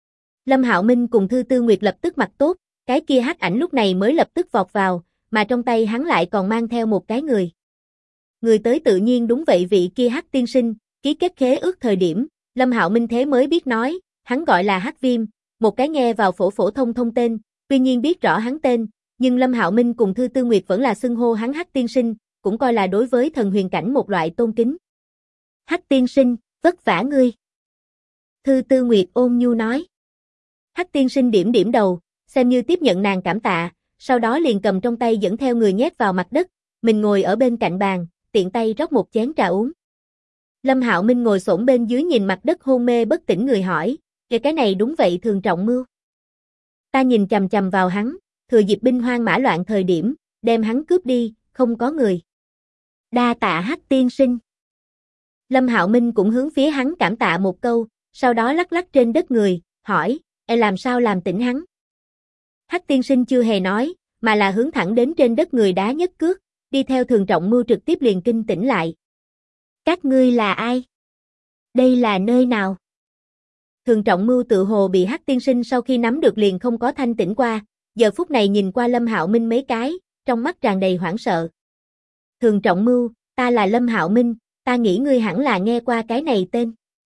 Lâm Hạo Minh cùng Thư Tư Nguyệt lập tức mặt tốt, cái kia hắc ảnh lúc này mới lập tức vọt vào, mà trong tay hắn lại còn mang theo một cái người. Người tới tự nhiên đúng vậy vị kia Hắc tiên sinh, ký kết khế ước thời điểm, Lâm Hạo Minh thế mới biết nói, hắn gọi là Hắc Viêm, một cái nghe vào phổ thông tên, tuy nhiên biết rõ hắn tên, nhưng Lâm Hạo Minh cùng Thư Tư Nguyệt vẫn là xưng hô hắn Hắc tiên sinh, cũng coi là đối với thần huyền cảnh một loại tôn kính. Hắc tiên sinh, vất vả ngươi. Thư Tư Nguyệt ôn nhu nói. Hắc tiên sinh điểm đầu, xem như tiếp nhận nàng cảm tạ, sau đó liền cầm trong tay dẫn theo người nhét vào mặt đất, mình ngồi ở bên cạnh bàn, tiện tay rót một chén trà uống. Lâm Hạo Minh ngồi xổm bên dưới nhìn mặt đất hôn mê bất tỉnh người hỏi, cái này đúng vậy Thường Trọng Mưu. Ta nhìn chằm chằm vào hắn, thừa dịp binh hoang mã loạn thời điểm, đem hắn cướp đi, không có người. Đa tạ Hắc tiên sinh. Lâm Hạo Minh cũng hướng phía hắn cảm tạ một câu, sau đó lắc trên đất người, hỏi, làm sao làm tỉnh hắn? Hắc tiên sinh chưa hề nói, mà là hướng thẳng đến trên đất người đá nhất cước, đi theo Thường Trọng Mưu trực tiếp liền kinh tỉnh lại. Các ngươi là ai? Đây là nơi nào? Thường Trọng Mưu tự hồ bị Hắc tiên sinh sau khi nắm được liền không có thanh tỉnh qua, giờ phút này nhìn qua Lâm Hạo Minh mấy cái, trong mắt tràn đầy hoảng sợ. Thường Trọng Mưu, ta là Lâm Hạo Minh, ta nghĩ ngươi hẳn là nghe qua cái này tên.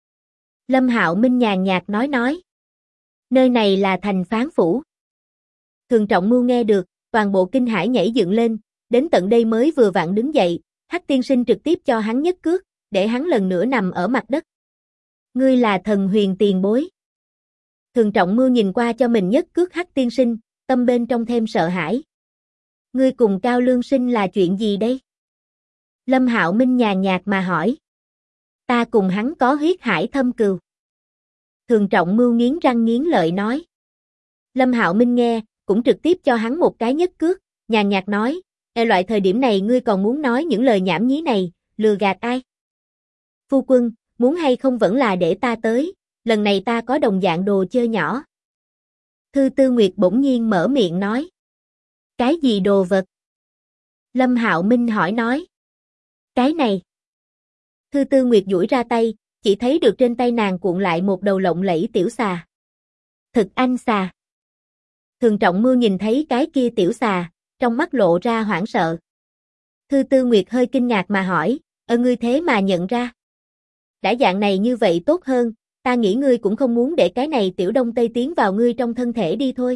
Lâm Hạo Minh nhàn nhạt nói. Nơi này là thành phán phủ. Thường Trọng Mưu nghe được, toàn bộ kinh hãi nhảy dựng lên, đến tận đây mới vừa vặn đứng dậy, Hắc tiên sinh trực tiếp cho hắn nhất cước, để hắn lần nữa nằm ở mặt đất. Ngươi là thần huyền tiền bối. Thường Trọng Mưu nhìn qua cho mình nhất cước Hắc tiên sinh, tâm bên trong thêm sợ hãi. Ngươi cùng Cao Lương Sinh là chuyện gì đây? Lâm Hạo Minh nhàn nhạt mà hỏi. Ta cùng hắn có huyết hải thâm cừu. Thường Trọng Mưu nghiến răng nghiến lợi nói. Lâm Hạo Minh nghe, cũng trực tiếp cho hắn một cái nhất cước, nhàn nhạt nói, loại thời điểm này ngươi còn muốn nói những lời nhảm nhí này, lừa gạt ai? Phu quân, muốn hay không vẫn là để ta tới, lần này ta có đồng dạng đồ chơi nhỏ. Thư Tư Nguyệt bỗng nhiên mở miệng nói. Cái gì đồ vật? Lâm Hạo Minh hỏi nói. Cái này. Thư Tư Nguyệt duỗi ra tay, chỉ thấy được trên tay nàng cuộn lại một đầu lộng lẫy tiểu xà. Thực anh xà. Thường Trọng Mưu nhìn thấy cái kia tiểu xà, trong mắt lộ ra hoảng sợ. Thư Tư Nguyệt hơi kinh ngạc mà hỏi, ngươi thế mà nhận ra. Đã dạng này như vậy tốt hơn, ta nghĩ ngươi cũng không muốn để cái này tiểu đông tây tiến vào ngươi trong thân thể đi thôi.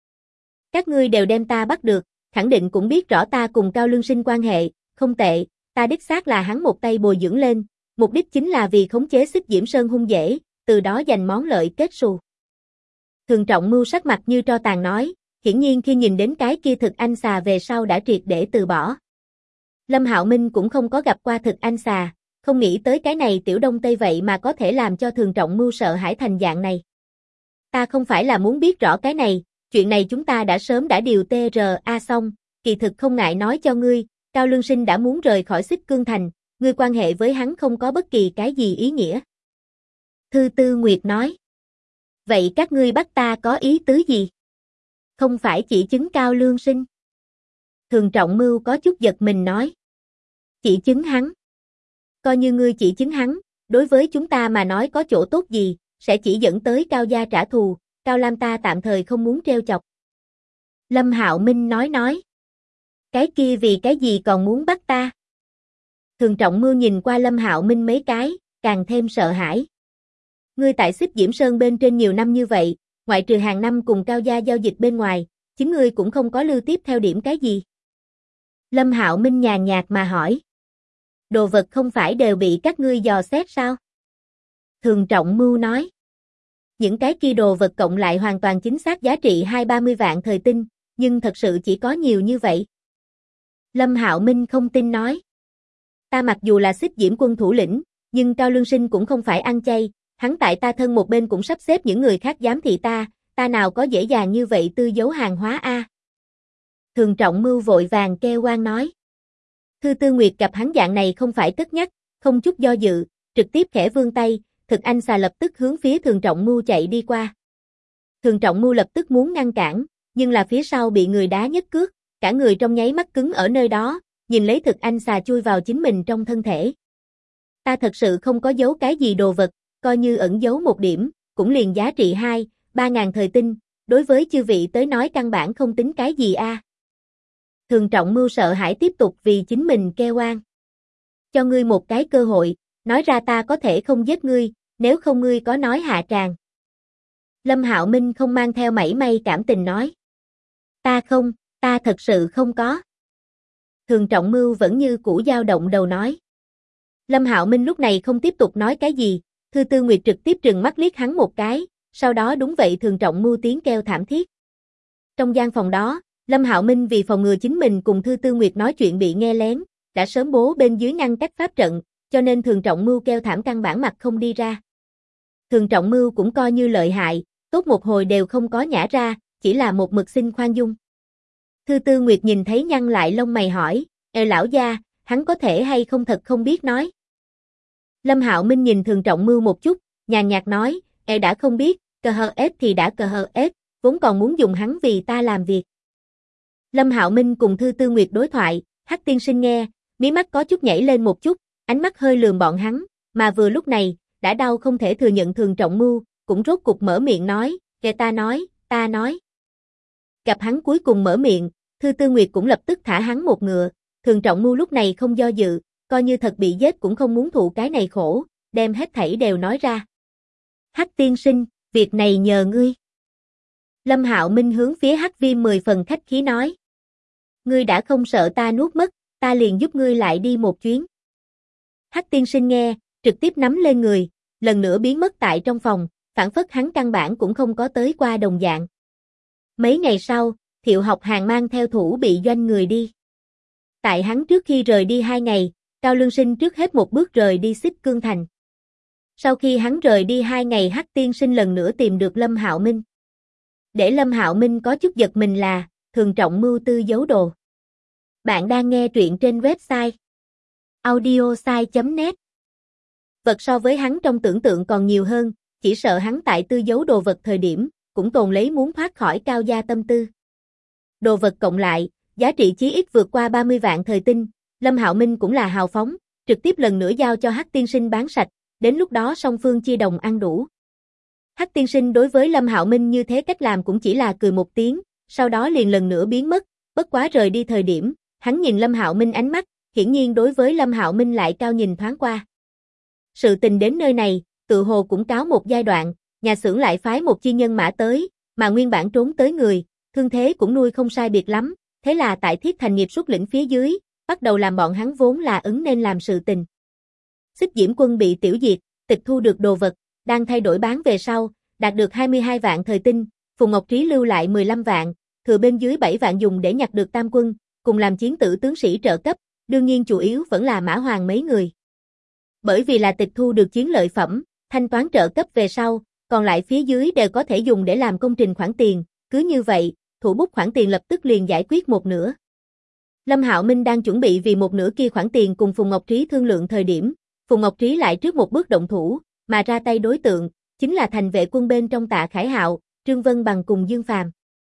Các ngươi đều đem ta bắt được, khẳng định cũng biết rõ ta cùng Cao Lương Sinh quan hệ, không tệ, ta đích xác là hắn một tay bồi dưỡng lên, mục đích chính là vì khống chế Xích Diễm Sơn hung dễ, từ đó giành món lợi kết xù. Thường Trọng Mưu sắc mặt như tro tàn nói, hiển nhiên khi nhìn đến cái kia thực anh xà về sau đã triệt để từ bỏ. Lâm Hạo Minh cũng không có gặp qua thực anh xà, không nghĩ tới cái này tiểu đông tây vậy mà có thể làm cho Thường Trọng Mưu sợ hãi thành dạng này. Ta không phải là muốn biết rõ cái này, chuyện này chúng ta đã sớm đã điều TRA xong, kỳ thực không ngại nói cho ngươi, Cao Lương Sinh đã muốn rời khỏi Xích Cương Thành, ngươi quan hệ với hắn không có bất kỳ cái gì ý nghĩa. Thư Tư Nguyệt nói. Vậy các ngươi bắt ta có ý tứ gì? Không phải chỉ chứng Cao Lương Sinh. Thường Trọng Mưu có chút giật mình nói. Chỉ chứng hắn. Coi như ngươi chỉ chứng hắn, đối với chúng ta mà nói có chỗ tốt gì, sẽ chỉ dẫn tới Cao gia trả thù, Cao Lam ta tạm thời không muốn trêu chọc. Lâm Hạo Minh nói. Cái kia vì cái gì còn muốn bắt ta? Thường Trọng Mưu nhìn qua Lâm Hạo Minh mấy cái, càng thêm sợ hãi. Ngươi tại Xích Diễm Sơn bên trên nhiều năm như vậy, ngoại trừ hàng năm cùng Cao gia giao dịch bên ngoài, chính ngươi cũng không có lưu tiếp theo điểm cái gì. Lâm Hạo Minh nhàn nhạt mà hỏi. Đồ vật không phải đều bị các ngươi dò xét sao? Thường Trọng Mưu nói. Những cái kia đồ vật cộng lại hoàn toàn chính xác giá trị 20-30 vạn thời tinh, nhưng thật sự chỉ có nhiều như vậy. Lâm Hạo Minh không tin nói. Ta mặc dù là Xích Diễm quân thủ lĩnh, nhưng Cao Lương Sinh cũng không phải ăn chay, hắn tại ta thân một bên cũng sắp xếp những người khác giám thị ta nào có dễ dàng như vậy tư giấu hàng hóa a. Thường Trọng Mưu vội vàng kêu oan nói. Thư Tư Nguyệt gặp hắn dạng này không phải cất nhắc, không chút do dự, trực tiếp khẽ vươn tay, thực anh xà lập tức hướng phía Thường Trọng Mưu chạy đi qua. Thường Trọng Mưu lập tức muốn ngăn cản, nhưng là phía sau bị người đá nhất cước, cả người trong nháy mắt cứng ở nơi đó, nhìn lấy thực anh xà chui vào chính mình trong thân thể. Ta thật sự không có giấu cái gì đồ vật, coi như ẩn giấu một điểm, cũng liền giá trị 2-3 ngàn thời tinh, đối với chư vị tới nói căn bản không tính cái gì a. Thường Trọng Mưu sợ hãi tiếp tục vì chính mình kêu oan. Cho ngươi một cái cơ hội, nói ra ta có thể không giết ngươi, nếu không ngươi có nói hạ tràng. Lâm Hạo Minh không mang theo mảy may cảm tình nói. Ta thật sự không có. Thường Trọng Mưu vẫn như cũ dao động đầu nói. Lâm Hạo Minh lúc này không tiếp tục nói cái gì, Thư Tư Nguyệt trực tiếp trừng mắt liếc hắn một cái, sau đó đúng vậy Thường Trọng Mưu tiếng kêu thảm thiết. Trong gian phòng đó, Lâm Hạo Minh vì phòng ngừa chính mình cùng Thư Tư Nguyệt nói chuyện bị nghe lén, đã sớm bố bên dưới ngăn cách pháp trận, cho nên Thường Trọng Mưu kêu thảm căn bản mặt không đi ra. Thường Trọng Mưu cũng coi như lợi hại, tốt một hồi đều không có nhả ra, chỉ là một mực xin khoan dung. Thư Tư Nguyệt nhìn thấy nhăn lại lông mày hỏi, lão gia, hắn có thể hay không thật không biết nói. Lâm Hạo Minh nhìn Thường Trọng Mưu một chút, nhàn nhạt nói, đã không biết, cờ hờ ép thì đã cờ hờ ép, vốn còn muốn dùng hắn vì ta làm việc. Lâm Hạo Minh cùng Thư Tư Nguyệt đối thoại, Hắc tiên sinh nghe, mí mắt có chút nhảy lên một chút, ánh mắt hơi lườm bọn hắn, mà vừa lúc này, đã đau không thể thừa nhận Thường Trọng Mưu, cũng rốt cục mở miệng nói, ta nói. Gặp hắn cuối cùng mở miệng, Thư Tư Nguyệt cũng lập tức thả hắn một ngựa, Thường Trọng Mưu lúc này không do dự, coi như thật bị giết cũng không muốn thụ cái này khổ, đem hết thảy đều nói ra. Hắc tiên sinh, việc này nhờ ngươi. Lâm Hạo Minh hướng phía Hắc Viêm 10 phần khách khí nói. Ngươi đã không sợ ta nuốt mất, ta liền giúp ngươi lại đi một chuyến. Hắc tiên sinh nghe, trực tiếp nắm lên người, lần nữa biến mất tại trong phòng, phản phất hắn căn bản cũng không có tới qua đồng dạng. Mấy ngày sau, Thiệu Học Hàng mang theo thủ bị doanh người đi. Tại hắn trước khi rời đi 2 ngày, Cao Lương Sinh trước hết một bước rời đi Xích Cương Thành. Sau khi hắn rời đi 2 ngày Hắc tiên sinh lần nữa tìm được Lâm Hạo Minh. Để Lâm Hạo Minh có chút giật mình là, Thường Trọng Mưu tư giấu đồ. Bạn đang nghe truyện trên website audiosai.net Vật so với hắn trong tưởng tượng còn nhiều hơn, chỉ sợ hắn tại tư giấu đồ vật thời điểm, cũng tồn lấy muốn thoát khỏi Cao gia tâm tư. Đồ vật cộng lại, giá trị chí ít vượt qua 30 vạn thời tinh, Lâm Hạo Minh cũng là hào phóng, trực tiếp lần nữa giao cho Hắc tiên sinh bán sạch, đến lúc đó song phương chia đồng ăn đủ. Hắc tiên sinh đối với Lâm Hạo Minh như thế cách làm cũng chỉ là cười một tiếng, sau đó liền lần nữa biến mất, bất quá rời đi thời điểm, hắn nhìn Lâm Hạo Minh ánh mắt, hiển nhiên đối với Lâm Hạo Minh lại cao nhìn thoáng qua. Sự tình đến nơi này, tự hồ cũng cáo một giai đoạn, nhà xưởng lại phái một chi nhân mã tới, mà nguyên bản trốn tới người, thương thế cũng nuôi không sai biệt lắm, thế là tại Thiết Thành nghiệp xuất lĩnh phía dưới, bắt đầu làm bọn hắn vốn là ứng nên làm sự tình. Xích Diễm Quân bị tiểu diệt, tịch thu được đồ vật, đang thay đổi bán về sau, đạt được 22 vạn thời tinh, Phùng Ngọc Trí lưu lại 15 vạn, thừa bên dưới 7 vạn dùng để nhặt được tam quân, cùng làm chiến tử tướng sĩ trợ cấp, đương nhiên chủ yếu vẫn là Mã Hoàng mấy người. Bởi vì là tịch thu được chiến lợi phẩm, thanh toán trợ cấp về sau, còn lại phía dưới đều có thể dùng để làm công trình khoản tiền, cứ như vậy, thủ bút khoản tiền lập tức liền giải quyết một nửa. Lâm Hạo Minh đang chuẩn bị vì một nửa kia khoản tiền cùng Phùng Ngọc Trí thương lượng thời điểm, Phùng Ngọc Trí lại trước một bước động thủ, mà ra tay đối tượng, chính là thành vệ quân bên trong Tạ Khải Hạo, Trương Vân Bằng cùng Dương Phàm.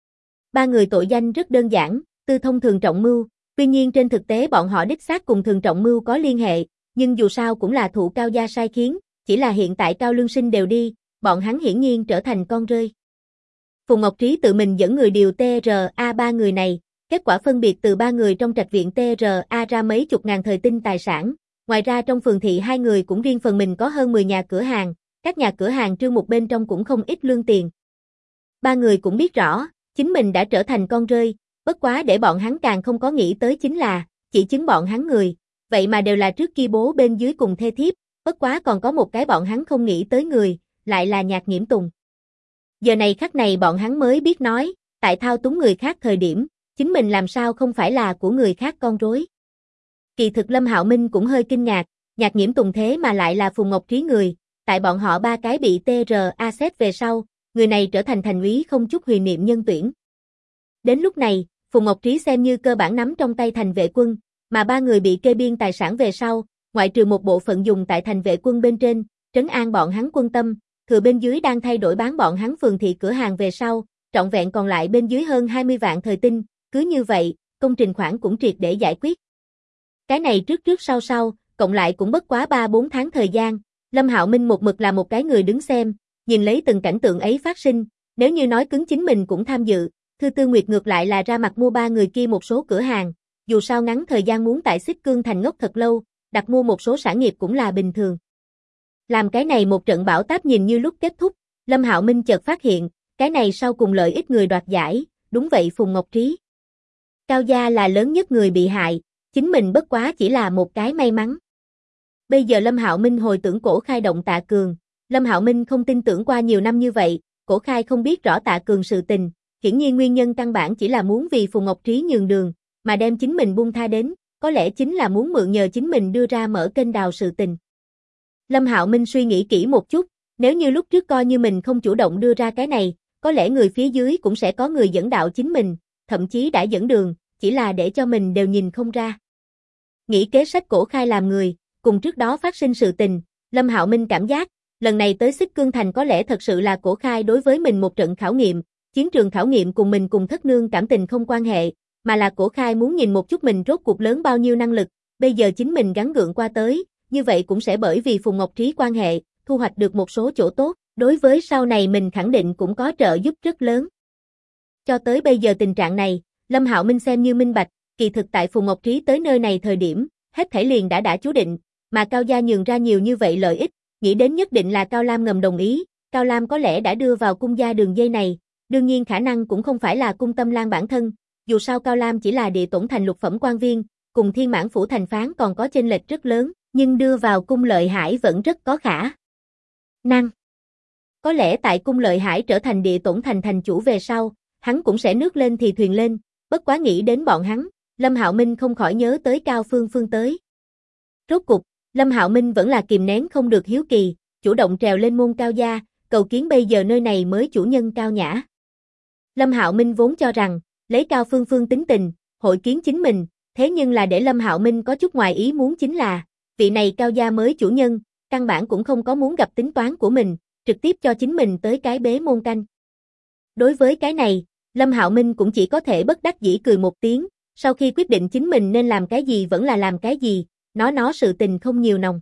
Ba người tội danh rất đơn giản, tư thông Thường Trọng Mưu, tuy nhiên trên thực tế bọn họ đích xác cùng Thường Trọng Mưu có liên hệ, nhưng dù sao cũng là thụ Cao gia sai khiến, chỉ là hiện tại Cao Lương Sinh đều đi, bọn hắn hiển nhiên trở thành con rơi. Phùng Ngọc Trí tự mình dẫn người điều TRA ba người này, kết quả phân biệt từ ba người trong trạch viện TRA ra mấy chục ngàn thời tinh tài sản, ngoài ra trong phường thị hai người cũng riêng phần mình có hơn 10 nhà cửa hàng, các nhà cửa hàng trương mục bên trong cũng không ít lương tiền. Ba người cũng biết rõ, chính mình đã trở thành con rơi, bất quá để bọn hắn càng không có nghĩ tới chính là, chỉ chứng bọn hắn người, vậy mà đều là trước kia bố bên dưới cùng thê thiếp, bất quá còn có một cái bọn hắn không nghĩ tới người, lại là Nhạc Nghiễm Tùng. Giờ này khắc này bọn hắn mới biết nói, tại thao túng người khác thời điểm, chính mình làm sao không phải là của người khác con rối. Kỳ thực Lâm Hạo Minh cũng hơi kinh ngạc, Nhạc Nghiễm Tùng thế mà lại là Phùng Ngọc Trí người, tại bọn họ ba cái bị TRA xét về sau, người này trở thành thành úy không chút huyền niệm nhân tuyển. Đến lúc này, Phùng Ngọc Trí xem như cơ bản nắm trong tay thành vệ quân, mà ba người bị kê biên tài sản về sau, ngoại trừ một bộ phận dùng tại thành vệ quân bên trên, trấn an bọn hắn quân tâm, thừa bên dưới đang thay đổi bán bọn hắn phường thị cửa hàng về sau, trọn vẹn còn lại bên dưới hơn 20 vạn thời tinh, cứ như vậy, công trình khoản cũng triệt để giải quyết. Cái này trước sau, cộng lại cũng bất quá 3-4 tháng thời gian, Lâm Hạo Minh một mực là một cái người đứng xem, nhìn lấy từng cảnh tượng ấy phát sinh, nếu như nói cứng chính mình cũng tham dự, Thư Tư Nguyệt ngược lại là ra mặt mua ba người kia một số cửa hàng, dù sao ngắn thời gian muốn tại Xích Cương Thành ngốc thật lâu, đặt mua một số sản nghiệp cũng là bình thường. Làm cái này một trận bão táp nhìn như lúc kết thúc, Lâm Hạo Minh chợt phát hiện, cái này sau cùng lợi ích người đoạt giải, đúng vậy Phùng Ngọc Trí. Cao gia là lớn nhất người bị hại, chính mình bất quá chỉ là một cái may mắn. Bây giờ Lâm Hạo Minh hồi tưởng Cổ Khai động Tạ Cường, Lâm Hạo Minh không tin tưởng qua nhiều năm như vậy, Cổ Khai không biết rõ Tạ Cường sự tình, hiển nhiên nguyên nhân căn bản chỉ là muốn vì Phùng Ngọc Trí nhường đường, mà đem chính mình buông tha đến, có lẽ chính là muốn mượn nhờ chính mình đưa ra mở kênh đào sự tình. Lâm Hạo Minh suy nghĩ kỹ một chút, nếu như lúc trước coi như mình không chủ động đưa ra cái này, có lẽ người phía dưới cũng sẽ có người dẫn đạo chính mình, thậm chí đã dẫn đường, chỉ là để cho mình đều nhìn không ra. Nghĩ kế sách Cổ Khai làm người, cùng trước đó phát sinh sự tình, Lâm Hạo Minh cảm giác, lần này tới Xích Cương Thành có lẽ thật sự là Cổ Khai đối với mình một trận khảo nghiệm, chiến trường khảo nghiệm cùng mình cùng thất nương cảm tình không quan hệ, mà là Cổ Khai muốn nhìn một chút mình rốt cuộc lớn bao nhiêu năng lực, bây giờ chính mình gắng gượng qua tới, như vậy cũng sẽ bởi vì Phùng Ngọc Trí quan hệ, thu hoạch được một số chỗ tốt, đối với sau này mình khẳng định cũng có trợ giúp rất lớn. Cho tới bây giờ tình trạng này, Lâm Hạo Minh xem như minh bạch, kỳ thực tại Phùng Ngọc Trí tới nơi này thời điểm, hết thảy liền đã chú định, mà Cao gia nhường ra nhiều như vậy lợi ích, nghĩ đến nhất định là Cao Lam ngầm đồng ý, Cao Lam có lẽ đã đưa vào cung gia đường dây này, đương nhiên khả năng cũng không phải là cung Tâm Lan bản thân, dù sao Cao Lam chỉ là địa tổn thành lục phẩm quan viên, cùng Thiên Mãn phủ thành phán còn có chênh lệch rất lớn, nhưng đưa vào cung Lợi Hải vẫn rất có khả năng. Có lẽ tại cung Lợi Hải trở thành địa tổn thành thành chủ về sau, hắn cũng sẽ nước lên thì thuyền lên, bất quá nghĩ đến bọn hắn, Lâm Hạo Minh không khỏi nhớ tới Cao Phương Phương tới. Rốt cục, Lâm Hạo Minh vẫn là kìm nén không được hiếu kỳ, chủ động trèo lên môn Cao gia, cầu kiến bây giờ nơi này mới chủ nhân Cao Nhã. Lâm Hạo Minh vốn cho rằng, lấy Cao Phương Phương tính tình, hội kiến chính mình, thế nhưng là để Lâm Hạo Minh có chút ngoài ý muốn chính là, vị này Cao gia mới chủ nhân, căn bản cũng không có muốn gặp tính toán của mình, trực tiếp cho chính mình tới cái bế môn canh. Đối với cái này, Lâm Hạo Minh cũng chỉ có thể bất đắc dĩ cười một tiếng, sau khi quyết định chính mình nên làm cái gì vẫn là làm cái gì, nó sự tình không nhiều nòng.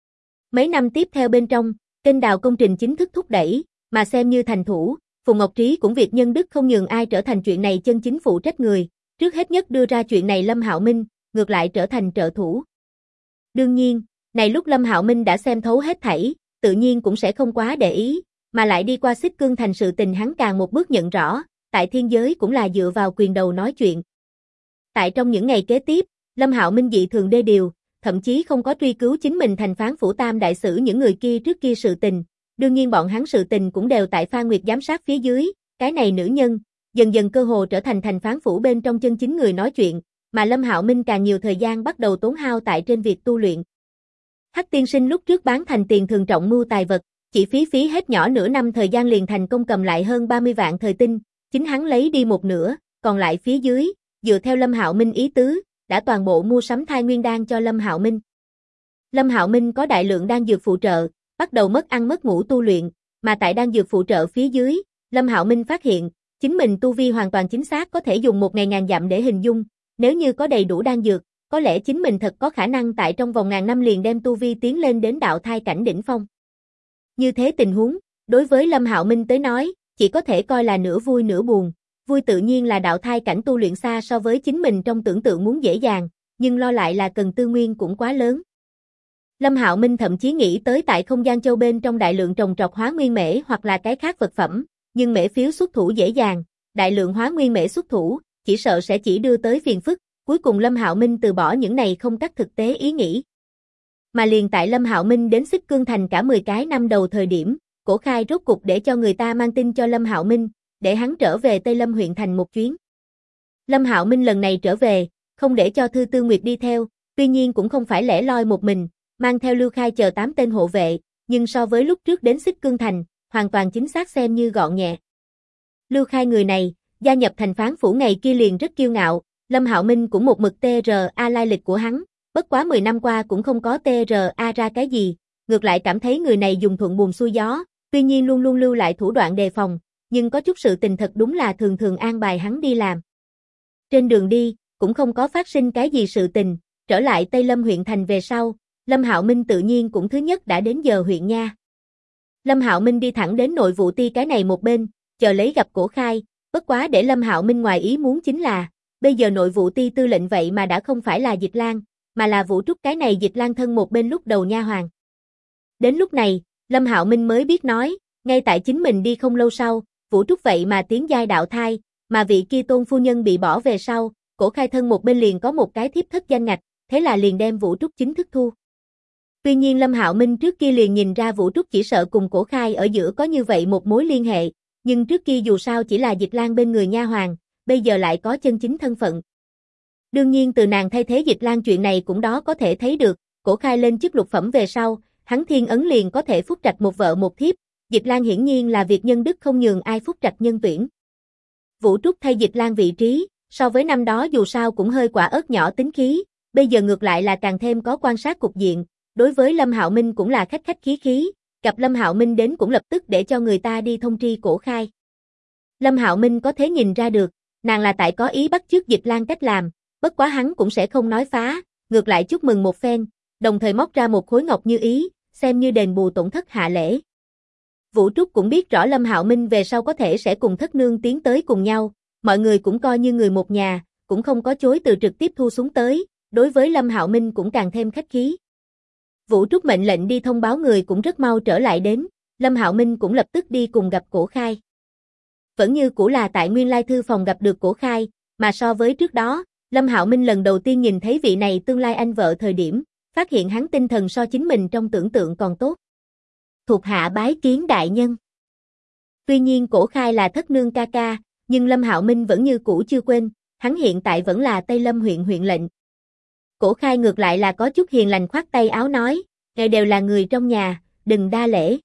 Mấy năm tiếp theo bên trong, kênh đào công trình chính thức thúc đẩy, mà xem như thành thủ, Phùng Ngọc Trí cũng việc nhân đức không nhường ai trở thành chuyện này chân chính phụ trách người, trước hết nhất đưa ra chuyện này Lâm Hạo Minh, ngược lại trở thành trợ thủ. Đương nhiên, này lúc Lâm Hạo Minh đã xem thấu hết thảy, tự nhiên cũng sẽ không quá để ý, mà lại đi qua Xích Cương Thành sự tình hắn càng một bước nhận rõ, tại thiên giới cũng là dựa vào quyền đầu nói chuyện. Tại trong những ngày kế tiếp, Lâm Hạo Minh dị thường đê điều, thậm chí không có truy cứu chính mình thành phán phủ tam đại sử những người kia trước kia sự tình, đương nhiên bọn hắn sự tình cũng đều tại Phan Nguyệt giám sát phía dưới, cái này nữ nhân, dần dần cơ hồ trở thành thành phán phủ bên trong chân chính người nói chuyện, mà Lâm Hạo Minh càng nhiều thời gian bắt đầu tốn hao tại trên việc tu luyện. Hắc tiên sinh lúc trước bán thành tiền thường trọng mưu tài vật, chỉ phí hết nhỏ nửa năm thời gian liền thành công cầm lại hơn 30 vạn thời tinh, chính hắn lấy đi một nửa, còn lại phía dưới, dựa theo Lâm Hạo Minh ý tứ, đã toàn bộ mua sắm thai nguyên đan cho Lâm Hạo Minh. Lâm Hạo Minh có đại lượng đan dược phụ trợ, bắt đầu mất ăn mất ngủ tu luyện, mà tại đan dược phụ trợ phía dưới, Lâm Hạo Minh phát hiện, chính mình tu vi hoàn toàn chính xác có thể dùng một ngày ngàn dặm để hình dung, nếu như có đầy đủ đan dược, có lẽ chính mình thật có khả năng tại trong vòng ngàn năm liền đem tu vi tiến lên đến đạo thai cảnh đỉnh phong. Như thế tình huống, đối với Lâm Hạo Minh tới nói, chỉ có thể coi là nửa vui nửa buồn, vui tự nhiên là đạo thai cảnh tu luyện xa so với chính mình trong tưởng tượng muốn dễ dàng, nhưng lo lại là cần tư nguyên cũng quá lớn. Lâm Hạo Minh thậm chí nghĩ tới tại không gian châu bên trong đại lượng trồng trọt hóa nguyên mễ hoặc là cái khác vật phẩm, nhưng mễ phiếu xuất thủ dễ dàng, đại lượng hóa nguyên mễ xuất thủ, chỉ sợ sẽ chỉ đưa tới phiền phức, cuối cùng Lâm Hạo Minh từ bỏ những này không cắt thực tế ý nghĩ. Mà liền tại Lâm Hạo Minh đến Xích Cương Thành cả 10 cái năm đầu thời điểm, Cổ Khai rốt cục để cho người ta mang tin cho Lâm Hạo Minh, để hắn trở về Tây Lâm huyện thành một chuyến. Lâm Hạo Minh lần này trở về, không để cho Thư Tư Nguyệt đi theo, tuy nhiên cũng không phải lẻ loi một mình, mang theo Lưu Khai chờ 8 tên hộ vệ, nhưng so với lúc trước đến Xích Cương Thành, hoàn toàn chính xác xem như gọn nhẹ. Lưu Khai người này, gia nhập thành phán phủ ngày kia liền rất kiêu ngạo, Lâm Hạo Minh cũng một mực TRA lai lịch của hắn, bất quá 10 năm qua cũng không có TRA ra cái gì, ngược lại cảm thấy người này dùng thuận buồm xuôi gió, tuy nhiên luôn luôn lưu lại thủ đoạn đề phòng, nhưng có chút sự tình thật đúng là thường thường an bài hắn đi làm. Trên đường đi, cũng không có phát sinh cái gì sự tình, trở lại Tây Lâm huyện thành về sau, Lâm Hạo Minh tự nhiên cũng thứ nhất đã đến giờ huyện nha. Lâm Hạo Minh đi thẳng đến nội vụ ti cái này một bên, chờ lấy gặp Cổ Khai, bất quá để Lâm Hạo Minh ngoài ý muốn chính là, bây giờ nội vụ ti tư lệnh vậy mà đã không phải là Dịch Lang, mà là Vũ Trúc cái này Dịch Lang thân một bên lúc đầu nha hoàn. Đến lúc này, Lâm Hạo Minh mới biết nói, ngay tại chính mình đi không lâu sau, Vũ Trúc vậy mà tiến giai đạo thai, mà vị kia Tôn phu nhân bị bỏ về sau, Cổ Khai thân một bên liền có một cái thiếp thất danh ngạch, thế là liền đem Vũ Trúc chính thức thu. Tuy nhiên Lâm Hạo Minh trước kia liền nhìn ra Vũ Trúc chỉ sợ cùng Cổ Khai ở giữa có như vậy một mối liên hệ, nhưng trước kia dù sao chỉ là Dịch Lang bên người nha hoàn, bây giờ lại có chân chính thân phận. Đương nhiên từ nàng thay thế Dịch Lang chuyện này cũng đó có thể thấy được, Cổ Khai lên chức lục phẩm về sau, hắn thiên ấn liền có thể phúc trạch một vợ một thiếp, Dịch Lang hiển nhiên là việc nhân đức không nhường ai phúc trạch nhân tuyển. Vũ Trúc thay Dịch Lang vị trí, so với năm đó dù sao cũng hơi quả ớt nhỏ tính khí, bây giờ ngược lại là càng thêm có quan sát cục diện, đối với Lâm Hạo Minh cũng là khách khách khí khí, gặp Lâm Hạo Minh đến cũng lập tức để cho người ta đi thông tri Cổ Khai. Lâm Hạo Minh có thể nhìn ra được, nàng là tại có ý bắt chước Dịch Lang cách làm, bất quá hắn cũng sẽ không nói phá, ngược lại chúc mừng một phen, đồng thời móc ra một khối ngọc như ý, xem như đền bù tổn thất hạ lễ. Vũ Trúc cũng biết rõ Lâm Hạo Minh về sau có thể sẽ cùng thất nương tiến tới cùng nhau, mọi người cũng coi như người một nhà, cũng không có chối từ trực tiếp thu xuống tới, đối với Lâm Hạo Minh cũng càng thêm khách khí. Vũ Trúc mệnh lệnh đi thông báo người cũng rất mau trở lại đến, Lâm Hạo Minh cũng lập tức đi cùng gặp Cổ Khai. Vẫn như cũ là tại nguyên lai thư phòng gặp được Cổ Khai, mà so với trước đó, Lâm Hạo Minh lần đầu tiên nhìn thấy vị này tương lai anh vợ thời điểm, phát hiện hắn tinh thần so chính mình trong tưởng tượng còn tốt. Thuộc hạ bái kiến đại nhân. Tuy nhiên Cổ Khai là thất nương ca ca, nhưng Lâm Hạo Minh vẫn như cũ chưa quên, hắn hiện tại vẫn là Tây Lâm huyện huyện lệnh. Cổ Khai ngược lại là có chút hiền lành khoát tay áo nói, ngài đều là người trong nhà, đừng đa lễ.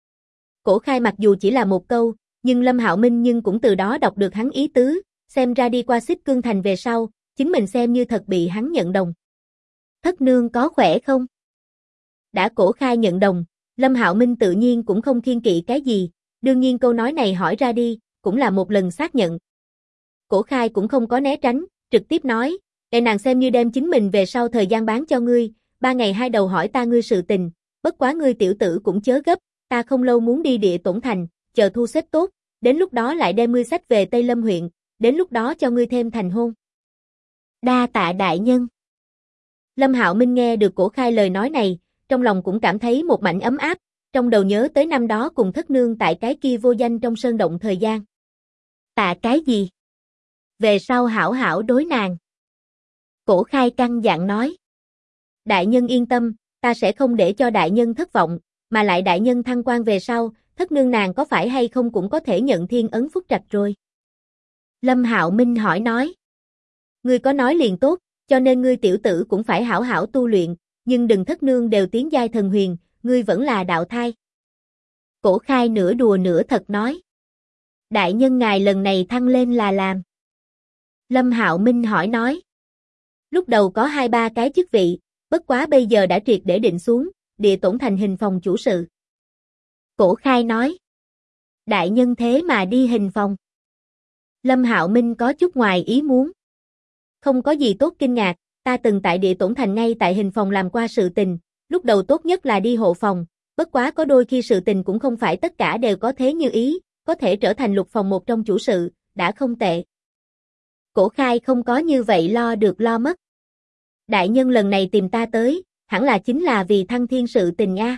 Cổ Khai mặc dù chỉ là một câu, nhưng Lâm Hạo Minh nhưng cũng từ đó đọc được hắn ý tứ, xem ra đi qua Xích Cương Thành về sau, chính mình xem như thật bị hắn nhận đồng. Thất nương có khỏe không? Đã Cổ Khai nhận đồng, Lâm Hạo Minh tự nhiên cũng không kiêng kỵ cái gì, đương nhiên câu nói này hỏi ra đi, cũng là một lần xác nhận. Cổ Khai cũng không có né tránh, trực tiếp nói, để nàng xem như đem chính mình về sau thời gian bán cho ngươi, 3 ngày 2 đầu hỏi ta ngươi sự tình, bất quá ngươi tiểu tử cũng chớ gấp, ta không lâu muốn đi Địa Tổn Thành, chờ thu xếp tốt, đến lúc đó lại đem ngươi xách về Tây Lâm huyện, đến lúc đó cho ngươi thêm thành hôn. Đa tạ đại nhân. Lâm Hạo Minh nghe được Cổ Khai lời nói này, trong lòng cũng cảm thấy một mảnh ấm áp, trong đầu nhớ tới năm đó cùng thất nương tại cái kia vô danh trong sơn động thời gian. Tạ cái gì? Về sau hảo hảo đối nàng. Cổ Khai căn dặn nói. Đại nhân yên tâm, ta sẽ không để cho đại nhân thất vọng, mà lại đại nhân thăng quan về sau, thất nương nàng có phải hay không cũng có thể nhận thiên ấn phúc trạch rồi. Lâm Hạo Minh hỏi nói. Ngươi có nói liền tốt, cho nên ngươi tiểu tử cũng phải hảo hảo tu luyện, nhưng đừng thất nương đều tiến giai thần huyền, ngươi vẫn là đạo thai. Cổ Khai nửa đùa nửa thật nói. Đại nhân ngài lần này thăng lên là làm. Lâm Hạo Minh hỏi nói. Lúc đầu có 2-3 cái chức vị, bất quá bây giờ đã triệt để định xuống, Địa Tổn Thành hình phòng chủ sự. Cổ Khai nói. Đại nhân thế mà đi hình phòng. Lâm Hạo Minh có chút ngoài ý muốn. Không có gì tốt kinh ngạc, ta từng tại Địa Tổn Thành ngay tại hình phòng làm qua sự tình, lúc đầu tốt nhất là đi hộ phòng, bất quá có đôi khi sự tình cũng không phải tất cả đều có thế như ý, có thể trở thành lục phòng một trong chủ sự, đã không tệ. Cổ Khai không có như vậy lo được lo mất. Đại nhân lần này tìm ta tới, hẳn là chính là vì thăng thiên sự tình nha.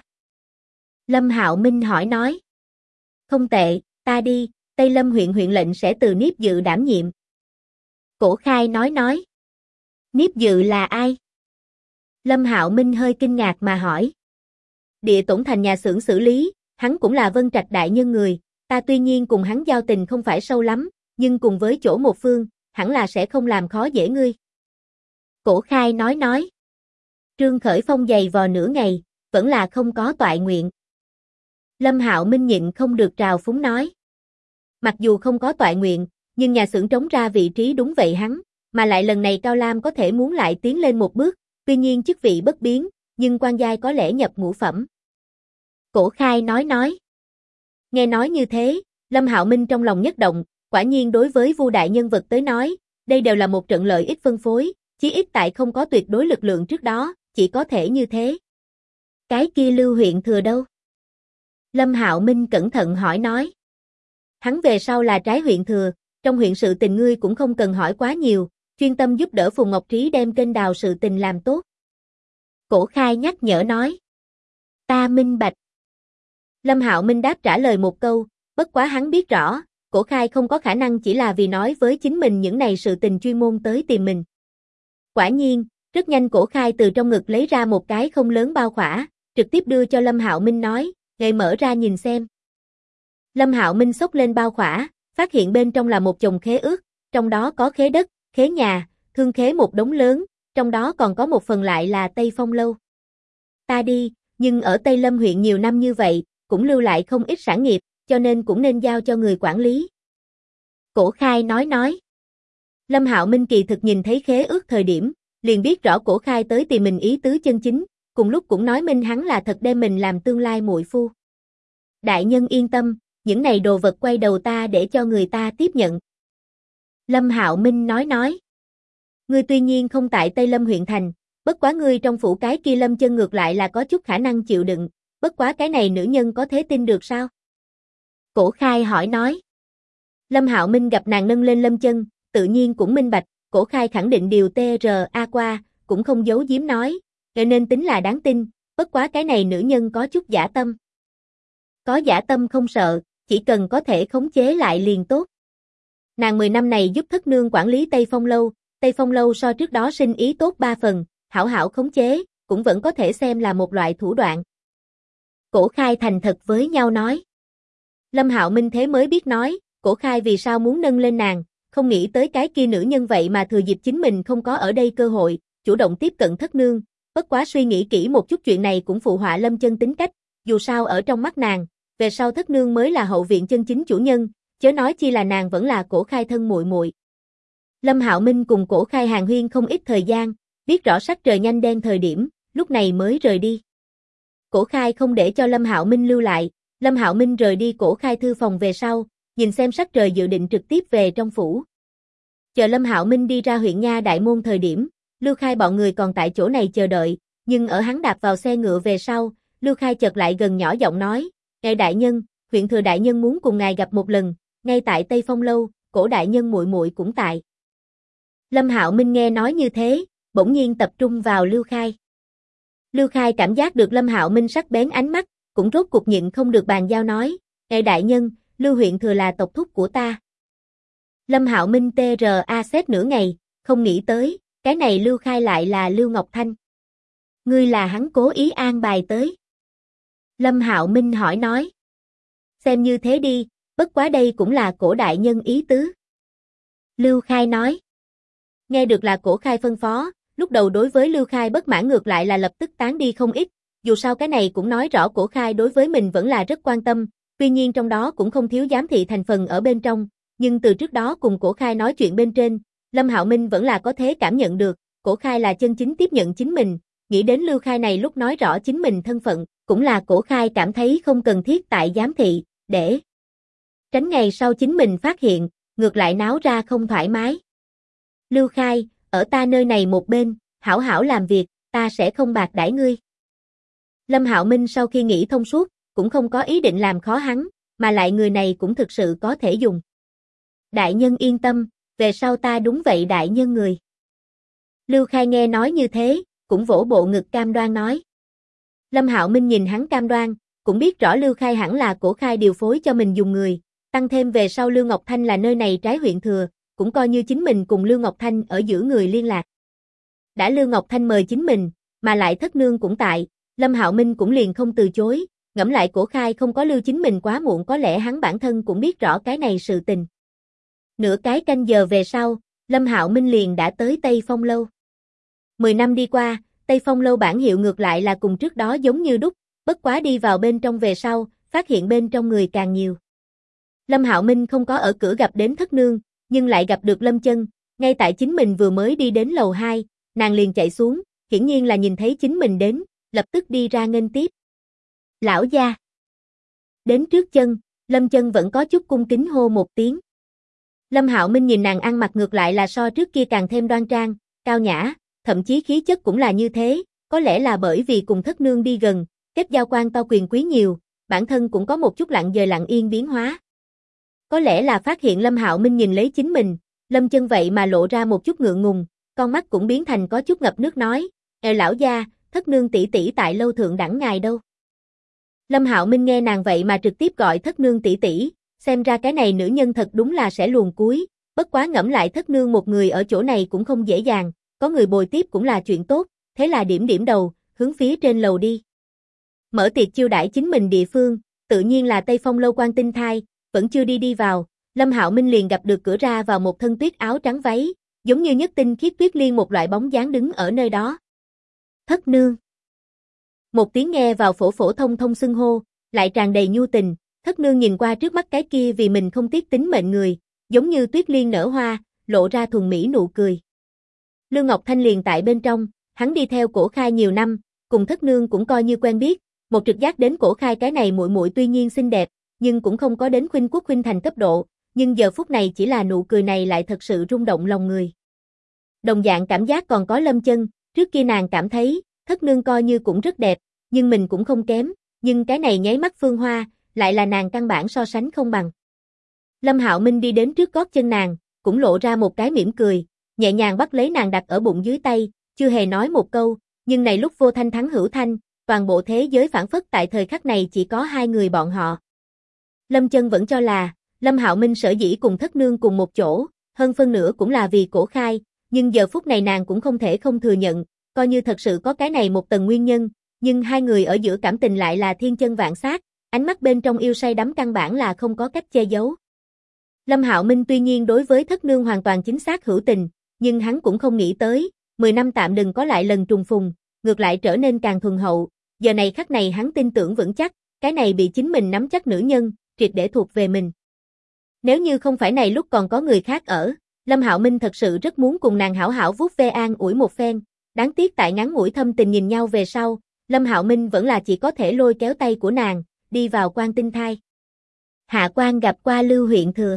Lâm Hạo Minh hỏi nói. Không tệ, ta đi, Tây Lâm huyện huyện lệnh sẽ từ Niếp Dự đảm nhiệm. Cổ Khai nói. Niếp Dự là ai? Lâm Hạo Minh hơi kinh ngạc mà hỏi. Địa Tổn Thành nhà xưởng xử lý, hắn cũng là Vân Trạch đại nhân người, ta tuy nhiên cùng hắn giao tình không phải sâu lắm, nhưng cùng với chỗ một phương, hẳn là sẽ không làm khó dễ ngươi. Cổ Khai nói. Trương Khởi Phong giày vò nửa ngày, vẫn là không có toại nguyện. Lâm Hạo Minh nhịn không được trào phúng nói. Mặc dù không có toại nguyện, nhưng nhà xưởng trống ra vị trí đúng vậy hắn, mà lại lần này Cao Lam có thể muốn lại tiến lên một bước, tuy nhiên chức vị bất biến, nhưng quan giai có lẽ nhập ngũ phẩm. Cổ Khai nói. Nghe nói như thế, Lâm Hạo Minh trong lòng nhất động, quả nhiên đối với Vu đại nhân vật tới nói, đây đều là một trận lợi ích phân phối, chí ít tại không có tuyệt đối lực lượng trước đó, chỉ có thể như thế. Cái kia Lưu huyện thừa đâu? Lâm Hạo Minh cẩn thận hỏi nói. Hắn về sau là trái huyện thừa, trong huyện sự tình ngươi cũng không cần hỏi quá nhiều, chuyên tâm giúp đỡ Phùng Ngọc Trí đem kênh đào sự tình làm tốt. Cổ Khai nhắc nhở nói. Ta minh bạch. Lâm Hạo Minh đáp trả lời một câu, bất quá hắn biết rõ, Cổ Khai không có khả năng chỉ là vì nói với chính mình những này sự tình chuyên môn tới tìm mình. Quả nhiên, rất nhanh Cổ Khai từ trong ngực lấy ra một cái không lớn bao khỏa, trực tiếp đưa cho Lâm Hạo Minh nói, "Ngài mở ra nhìn xem." Lâm Hạo Minh xốc lên bao khỏa, phát hiện bên trong là một chồng khế ước, trong đó có khế đất, khế nhà, thương khế một đống lớn, trong đó còn có một phần lại là Tây Phong lâu. Ta đi, nhưng ở Tây Lâm huyện nhiều năm như vậy, cũng lưu lại không ít sản nghiệp, cho nên cũng nên giao cho người quản lý. Cổ Khai nói. Lâm Hạo Minh kỳ thực nhìn thấy khế ước thời điểm, liền biết rõ Cổ Khai tới tìm mình ý tứ chân chính, cùng lúc cũng nói minh hắn là thật đem mình làm tương lai muội phu. Đại nhân yên tâm, những này đồ vật quay đầu ta để cho người ta tiếp nhận. Lâm Hạo Minh nói. Ngươi tuy nhiên không tại Tây Lâm huyện thành, bất quá ngươi trong phủ cái kia Lâm Chân ngược lại là có chút khả năng chịu đựng, bất quá cái này nữ nhân có thể tin được sao? Cổ Khai hỏi nói. Lâm Hạo Minh gặp nàng nâng lên Lâm Chân, tự nhiên cũng minh bạch, Cổ Khai khẳng định điều TRA qua, cũng không giấu giếm nói, cho nên tính là đáng tin, bất quá cái này nữ nhân có chút dã tâm. Có dã tâm không sợ, chỉ cần có thể khống chế lại liền tốt. Nàng 10 năm này giúp thất nương quản lý Tây Phong lâu so trước đó sinh ý tốt 3 phần, hảo hảo khống chế, cũng vẫn có thể xem là một loại thủ đoạn. Cổ Khai thành thật với nhau nói. Lâm Hạo Minh thế mới biết nói, Cổ Khai vì sao muốn nâng lên nàng, không nghĩ tới cái kia nữ nhân vậy mà thừa dịp chính mình không có ở đây cơ hội, chủ động tiếp cận thất nương, bất quá suy nghĩ kỹ một chút chuyện này cũng phụ họa Lâm Chân tính cách, dù sao ở trong mắt nàng, về sau thất nương mới là hậu viện chân chính chủ nhân, chớ nói chi là nàng vẫn là Cổ Khai thân muội muội. Lâm Hạo Minh cùng Cổ Khai hàn huyên không ít thời gian, biết rõ sắc trời nhanh đen thời điểm, lúc này mới rời đi. Cổ Khai không để cho Lâm Hạo Minh lưu lại, Lâm Hạo Minh rời đi Cổ Khai thư phòng về sau, nhìn xem sắc trời dự định trực tiếp về trong phủ. Chờ Lâm Hạo Minh đi ra huyện Nha Đại Môn thời điểm, Lưu Khai bọn người còn tại chỗ này chờ đợi, nhưng ở hắn đạp vào xe ngựa về sau, Lưu Khai chợt lại gần nhỏ giọng nói, "Ngài đại nhân, huyện thừa đại nhân muốn cùng ngài gặp một lần, ngay tại Tây Phong lâu, Cổ đại nhân muội muội cũng tại." Lâm Hạo Minh nghe nói như thế, bỗng nhiên tập trung vào Lưu Khai. Lưu Khai cảm giác được Lâm Hạo Minh sắc bén ánh mắt, cũng rốt cuộc nhịn không được bàn giao nói, "Ngài đại nhân, Lưu huyện thừa là tộc thúc của ta." Lâm Hạo Minh TRA xếp nửa ngày, không nghĩ tới, cái này Lưu Khai lại là Lưu Ngọc Thanh. "Ngươi là hắn cố ý an bài tới?" Lâm Hạo Minh hỏi nói. "Xem như thế đi, bất quá đây cũng là Cổ đại nhân ý tứ." Lưu Khai nói. Nghe được là Cổ Khai phân phó, lúc đầu đối với Lưu Khai bất mãn ngược lại là lập tức tán đi không ít, dù sao cái này cũng nói rõ Cổ Khai đối với mình vẫn là rất quan tâm, tuy nhiên trong đó cũng không thiếu giám thị thành phần ở bên trong, nhưng từ trước đó cùng Cổ Khai nói chuyện bên trên, Lâm Hạo Minh vẫn là có thể cảm nhận được, Cổ Khai là chân chính tiếp nhận chính mình, nghĩ đến Lưu Khai này lúc nói rõ chính mình thân phận, cũng là Cổ Khai cảm thấy không cần thiết tại giám thị, để tránh ngày sau chính mình phát hiện, ngược lại náo ra không thoải mái. "Lưu Khai, ở ta nơi này một bên, hảo hảo làm việc, ta sẽ không bạc đãi ngươi." Lâm Hạo Minh sau khi nghĩ thông suốt, cũng không có ý định làm khó hắn, mà lại người này cũng thực sự có thể dùng. "Đại nhân yên tâm, về sau ta đúng vậy đại nhân người." Lưu Khai nghe nói như thế, cũng vỗ bộ ngực cam đoan nói. Lâm Hạo Minh nhìn hắn cam đoan, cũng biết rõ Lưu Khai hẳn là Cổ Khai điều phối cho mình dùng người, tăng thêm về sau Lưu Ngọc Thanh là nơi này trái huyện thừa, cũng coi như chính mình cùng Lưu Ngọc Thanh ở giữa người liên lạc. Đã Lưu Ngọc Thanh mời chính mình, mà lại thất nương cũng tại, Lâm Hạo Minh cũng liền không từ chối, ngẫm lại Cổ Khai không có lưu chính mình quá muộn có lẽ hắn bản thân cũng biết rõ cái này sự tình. Nửa cái canh giờ về sau, Lâm Hạo Minh liền đã tới Tây Phong lâu. 10 năm đi qua, Tây Phong lâu bản hiệu ngược lại là cùng trước đó giống như đúc, bất quá đi vào bên trong về sau, phát hiện bên trong người càng nhiều. Lâm Hạo Minh không có ở cửa gặp đến thất nương, nhưng lại gặp được Lâm Chân, ngay tại chính mình vừa mới đi đến lầu 2, nàng liền chạy xuống, hiển nhiên là nhìn thấy chính mình đến, lập tức đi ra nghênh tiếp. "Lão gia." Đến trước chân, Lâm Chân vẫn có chút cung kính hô một tiếng. Lâm Hạo Minh nhìn nàng ăn mặc ngược lại là so trước kia càng thêm đoan trang, cao nhã, thậm chí khí chất cũng là như thế, có lẽ là bởi vì cùng thất nương đi gần, kết giao quan to quyền quý nhiều, bản thân cũng có một chút lặng dời lặng yên biến hóa. Có lẽ là phát hiện Lâm Hạo Minh nhìn lấy chính mình, Lâm Chân vậy mà lộ ra một chút ngượng ngùng, con mắt cũng biến thành có chút ngập nước nói, lão gia, thất nương tỷ tỷ tại lâu thượng đẳng ngài đâu." Lâm Hạo Minh nghe nàng vậy mà trực tiếp gọi thất nương tỷ tỷ, xem ra cái này nữ nhân thật đúng là sẽ luồn cuối, bất quá ngẫm lại thất nương một người ở chỗ này cũng không dễ dàng, có người bồi tiếp cũng là chuyện tốt, thế là điểm điểm đầu, hướng phía trên lầu đi. Mở tiệc chiêu đãi chính mình địa phương, tự nhiên là Tây Phong lâu Quan Tinh Thai, vẫn chưa đi vào, Lâm Hạo Minh liền gặp được cửa ra vào một thân tuyết áo trắng váy, giống như nhất tinh khiết tuyết liên một loại bóng dáng đứng ở nơi đó. "Thất nương." Một tiếng nghe vào phổ phổ thông thông xưng hô, lại tràn đầy nhu tình, thất nương nhìn qua trước mắt cái kia vì mình không tiếc tính mệnh người, giống như tuyết liên nở hoa, lộ ra thuần mỹ nụ cười. Lưu Ngọc Thanh liền tại bên trong, hắn đi theo Cổ Khai nhiều năm, cùng thất nương cũng coi như quen biết, một trực giác đến Cổ Khai cái này muội muội tuy nhiên xinh đẹp, nhưng cũng không có đến khuynh quốc khuynh thành cấp độ, nhưng giờ phút này chỉ là nụ cười này lại thật sự rung động lòng người. Đồng dạng cảm giác còn có Lâm Chân, trước kia nàng cảm thấy, thất nương coi như cũng rất đẹp, nhưng mình cũng không kém, nhưng cái này nháy mắt phương hoa, lại là nàng căn bản so sánh không bằng. Lâm Hạo Minh đi đến trước gót chân nàng, cũng lộ ra một cái mỉm cười, nhẹ nhàng bắt lấy nàng đặt ở bụng dưới tay, chưa hề nói một câu, nhưng này lúc vô thanh thắng hữu thanh, toàn bộ thế giới phảng phất tại thời khắc này chỉ có hai người bọn họ. Lâm Chân vẫn cho là, Lâm Hạo Minh sở dĩ cùng thất nương cùng một chỗ, hơn phân nửa cũng là vì Cổ Khai, nhưng giờ phút này nàng cũng không thể không thừa nhận, coi như thật sự có cái này một tầng nguyên nhân, nhưng hai người ở giữa cảm tình lại là thiên chân vạn sát, ánh mắt bên trong yêu say đắm căn bản là không có cách che giấu. Lâm Hạo Minh tuy nhiên đối với thất nương hoàn toàn chính xác hữu tình, nhưng hắn cũng không nghĩ tới, 10 năm tạm đừng có lại lần trùng phùng, ngược lại trở nên càng thuần hậu, giờ này khắc này hắn tin tưởng vững chắc, cái này bị chính mình nắm chắc nữ nhân, triệt để thuộc về mình. Nếu như không phải này lúc còn có người khác ở, Lâm Hạo Minh thật sự rất muốn cùng nàng hảo hảo vuốt ve an ủi một phen, đáng tiếc tại ngắn ngủi thâm tình nhìn nhau về sau, Lâm Hạo Minh vẫn là chỉ có thể lôi kéo tay của nàng, đi vào quan tinh thai. Hạ quan gặp qua Lưu huyện thừa.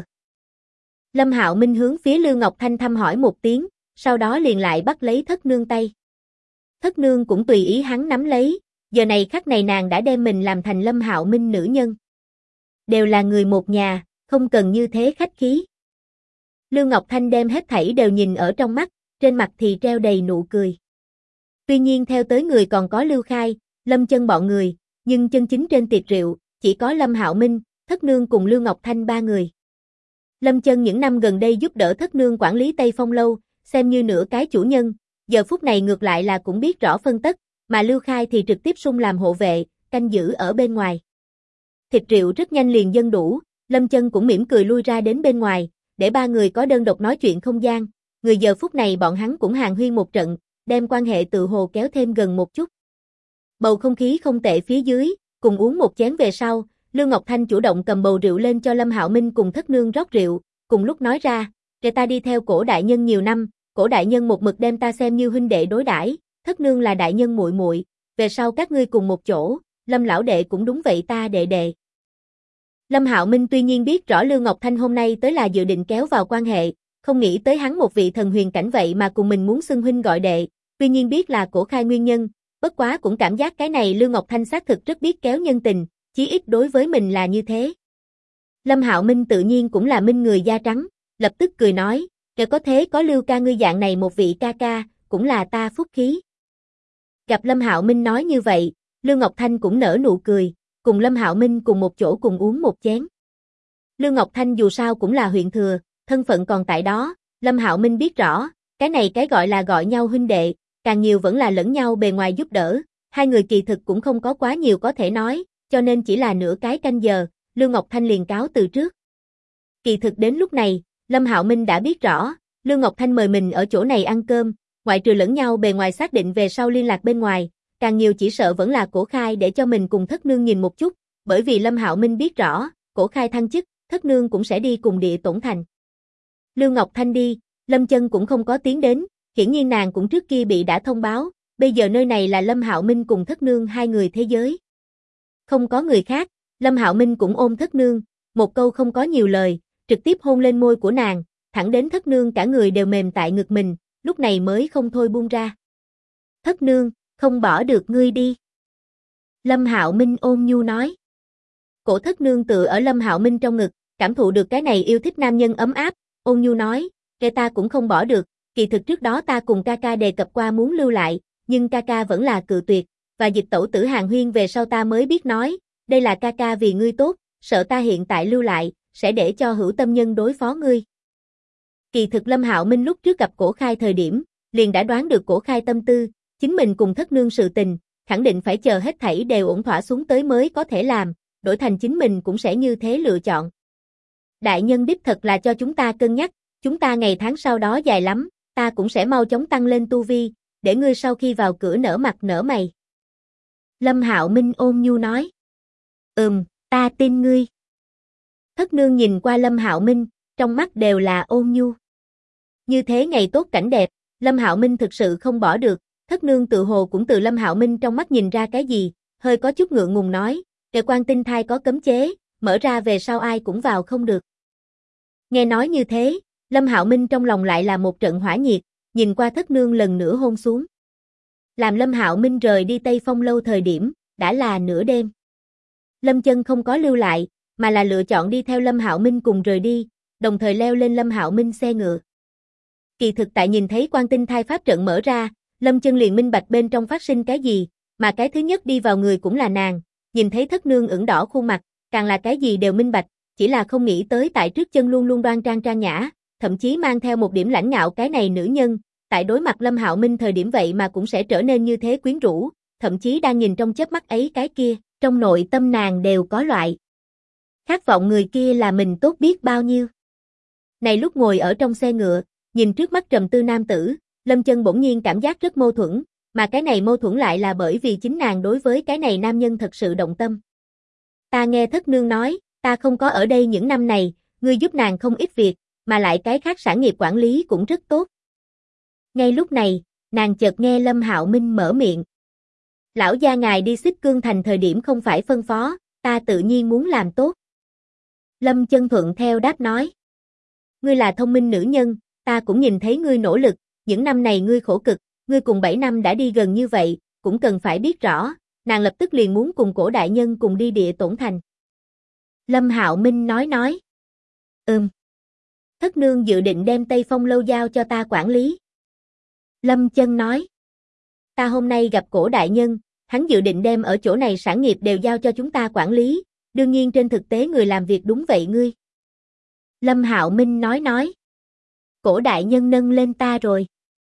Lâm Hạo Minh hướng phía Lưu Ngọc Thanh thăm hỏi một tiếng, sau đó liền lại bắt lấy thất nương tay. Thất nương cũng tùy ý hắn nắm lấy, giờ này khắc này nàng đã đem mình làm thành Lâm Hạo Minh nữ nhân. Đều là người một nhà, không cần như thế khách khí. Lưu Ngọc Thanh đem hết thảy đều nhìn ở trong mắt, trên mặt thì treo đầy nụ cười. Tuy nhiên theo tới người còn có Lưu Khai, Lâm Chân bọn người, nhưng chân chính trên tiệc rượu, chỉ có Lâm Hạo Minh, Thất Nương cùng Lưu Ngọc Thanh ba người. Lâm Chân những năm gần đây giúp đỡ Thất Nương quản lý Tây Phong Lâu, xem như nửa cái chủ nhân, giờ phút này ngược lại là cũng biết rõ phân tất, mà Lưu Khai thì trực tiếp xung làm hộ vệ, canh giữ ở bên ngoài. Thịt rượu rất nhanh liền dâng đủ, Lâm Chân cũng mỉm cười lui ra đến bên ngoài, để ba người có đơn độc nói chuyện không gian, người giờ phút này bọn hắn cũng hàn huyên một trận, đem quan hệ tự hồ kéo thêm gần một chút. Bầu không khí không tệ phía dưới, cùng uống một chén về sau, Lưu Ngọc Thanh chủ động cầm bầu rượu lên cho Lâm Hạo Minh cùng Thất Nương rót rượu, cùng lúc nói ra, "Để ta đi theo Cổ đại nhân nhiều năm, Cổ đại nhân một mực đem ta xem như huynh đệ đối đãi, Thất Nương là đại nhân muội muội, về sau các ngươi cùng một chỗ, Lâm lão đệ cũng đúng vậy ta đệ đệ." Lâm Hạo Minh tuy nhiên biết rõ Lưu Ngọc Thanh hôm nay tới là dự định kéo vào quan hệ, không nghĩ tới hắn một vị thần huyền cảnh vậy mà cùng mình muốn xưng huynh gọi đệ, tuy nhiên biết là Cổ khai nguyên nhân, bất quá cũng cảm giác cái này Lưu Ngọc Thanh xác thực rất biết kéo nhân tình, chí ít đối với mình là như thế. Lâm Hạo Minh tự nhiên cũng là minh người da trắng, lập tức cười nói, "Kể có thế có Lưu ca ngươi dạng này một vị ca ca, cũng là ta phúc khí." Gặp Lâm Hạo Minh nói như vậy, Lưu Ngọc Thanh cũng nở nụ cười, cùng Lâm Hạo Minh cùng một chỗ cùng uống một chén. Lưu Ngọc Thanh dù sao cũng là huyện thừa, thân phận còn tại đó, Lâm Hạo Minh biết rõ, cái này cái gọi là gọi nhau huynh đệ, càng nhiều vẫn là lẫn nhau bề ngoài giúp đỡ, hai người kỳ thực cũng không có quá nhiều có thể nói, cho nên chỉ là nửa cái canh giờ, Lưu Ngọc Thanh liền cáo từ trước. Kỳ thực đến lúc này, Lâm Hạo Minh đã biết rõ, Lưu Ngọc Thanh mời mình ở chỗ này ăn cơm, ngoại trừ lẫn nhau bề ngoài xác định về sau liên lạc bên ngoài, càng nhiều chỉ sợ vẫn là Cổ khai để cho mình cùng Thất Nương nhìn một chút, bởi vì Lâm Hạo Minh biết rõ, Cổ khai thăng chức, Thất Nương cũng sẽ đi cùng Địa Tổn Thành. Lưu Ngọc Thanh đi, Lâm Chân cũng không có tiến đến, hiển nhiên nàng cũng trước kia bị đã thông báo, bây giờ nơi này là Lâm Hạo Minh cùng Thất Nương hai người thế giới. Không có người khác, Lâm Hạo Minh cũng ôm Thất Nương, một câu không có nhiều lời, trực tiếp hôn lên môi của nàng, thẳng đến Thất Nương cả người đều mềm tại ngực mình, lúc này mới không thôi buông ra. "Thất Nương, không bỏ được ngươi đi." Lâm Hạo Minh ôn nhu nói. Cổ Thất Nương tựa ở Lâm Hạo Minh trong ngực, cảm thụ được cái này yêu thích nam nhân ấm áp, ôn nhu nói, "Kể ta cũng không bỏ được, kỳ thực trước đó ta cùng ca ca đề cập qua muốn lưu lại, nhưng ca ca vẫn là cự tuyệt, và Dịch tẩu tử Hàn huyên về sau ta mới biết nói, đây là ca ca vì ngươi tốt, sợ ta hiện tại lưu lại, sẽ để cho hữu tâm nhân đối phó ngươi." Kỳ thực Lâm Hạo Minh lúc trước gặp Cổ khai thời điểm, liền đã đoán được Cổ khai tâm tư, chính mình cùng Thất Nương sự tình, khẳng định phải chờ hết thảy đều ổn thỏa xuống tới mới có thể làm, đổi thành chính mình cũng sẽ như thế lựa chọn. Đại nhân đích thật là cho chúng ta cân nhắc, chúng ta ngày tháng sau đó dài lắm, ta cũng sẽ mau chóng tăng lên tu vi, để ngươi sau khi vào cửa nở mặt nở mày. Lâm Hạo Minh ôn nhu nói. Ta tin ngươi. Thất Nương nhìn qua Lâm Hạo Minh, trong mắt đều là ôn nhu. Như thế ngày tốt cảnh đẹp, Lâm Hạo Minh thực sự không bỏ được, Thất Nương tự hồ cũng từ Lâm Hạo Minh trong mắt nhìn ra cái gì, hơi có chút ngượng ngùng nói, "Kệ quan tinh thai có cấm chế, mở ra về sau ai cũng vào không được." Nghe nói như thế, Lâm Hạo Minh trong lòng lại là một trận hỏa nhiệt, nhìn qua Thất Nương lần nữa hôn xuống. Làm Lâm Hạo Minh rời đi Tây Phong lâu thời điểm, đã là nửa đêm. Lâm Chân không có lưu lại, mà là lựa chọn đi theo Lâm Hạo Minh cùng rời đi, đồng thời leo lên Lâm Hạo Minh xe ngựa. Kỳ thực tại nhìn thấy quan tinh thai pháp trận mở ra, Lâm Chân liền minh bạch bên trong phát sinh cái gì, mà cái thứ nhất đi vào người cũng là nàng, nhìn thấy Thất Nương ửng đỏ khuôn mặt, càng là cái gì đều minh bạch, chỉ là không nghĩ tới tại trước chân luôn luôn đoan trang trang nhã, thậm chí mang theo một điểm lãnh ngạo cái này nữ nhân, tại đối mặt Lâm Hạo Minh thời điểm vậy mà cũng sẽ trở nên như thế quyến rũ, thậm chí đang nhìn trong chớp mắt ấy cái kia, trong nội tâm nàng đều có loại khát vọng người kia là mình tốt biết bao nhiêu. Này lúc ngồi ở trong xe ngựa, nhìn trước mắt trầm tư nam tử, Lâm Chân bỗng nhiên cảm giác rất mâu thuẫn, mà cái này mâu thuẫn lại là bởi vì chính nàng đối với cái này nam nhân thật sự động tâm. Ta nghe Thất Nương nói, ta không có ở đây những năm này, ngươi giúp nàng không ít việc, mà lại cái khác sản nghiệp quản lý cũng rất tốt. Ngay lúc này, nàng chợt nghe Lâm Hạo Minh mở miệng. Lão gia ngài đi Xích Cương Thành thời điểm không phải phân phó, ta tự nhiên muốn làm tốt. Lâm Chân thuận theo đáp nói. Ngươi là thông minh nữ nhân, ta cũng nhìn thấy ngươi nỗ lực, những năm này ngươi khổ cực, ngươi cùng 7 năm đã đi gần như vậy, cũng cần phải biết rõ, nàng lập tức liền muốn cùng Cổ đại nhân cùng đi Địa Tổn Thành. Lâm Hạo Minh nói. Thất nương dự định đem Tây Phong lâu giao cho ta quản lý. Lâm Chân nói. Ta hôm nay gặp Cổ đại nhân, hắn dự định đem ở chỗ này sản nghiệp đều giao cho chúng ta quản lý, đương nhiên trên thực tế người làm việc đúng vậy ngươi. Lâm Hạo Minh nói. Cổ đại nhân nâng lên ta rồi.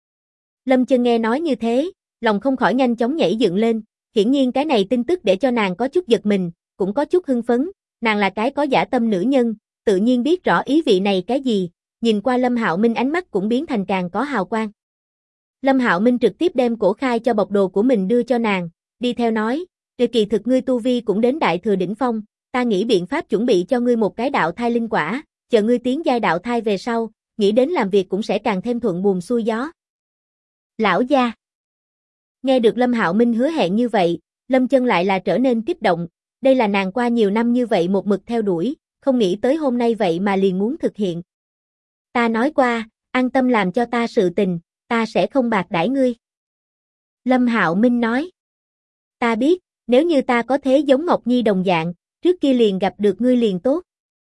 Lâm Chân nghe nói như thế, lòng không khỏi nhanh chóng nhảy dựng lên, hiển nhiên cái này tin tức để cho nàng có chút giật mình, cũng có chút hưng phấn, nàng là cái có dã tâm nữ nhân, tự nhiên biết rõ ý vị này cái gì, nhìn qua Lâm Hạo Minh ánh mắt cũng biến thành càng có hào quang. Lâm Hạo Minh trực tiếp đem cổ khai cho bọc đồ của mình đưa cho nàng, đi theo nói, kỳ thực ngươi tu vi cũng đến đại thừa đỉnh phong, ta nghĩ biện pháp chuẩn bị cho ngươi một cái đạo thai linh quả, chờ ngươi tiến giai đạo thai về sau, nghĩ đến làm việc cũng sẽ càng thêm thuận buồm xuôi gió. Lão gia. Nghe được Lâm Hạo Minh hứa hẹn như vậy, Lâm Chân lại là trở nên kích động, đây là nàng qua nhiều năm như vậy một mực theo đuổi, không nghĩ tới hôm nay vậy mà liền muốn thực hiện. Ta nói qua, an tâm làm cho ta sự tình, ta sẽ không bạc đãi ngươi. Lâm Hạo Minh nói. Ta biết, nếu như ta có thế giống Ngọc Nhi đồng dạng, trước kia liền gặp được ngươi liền tốt.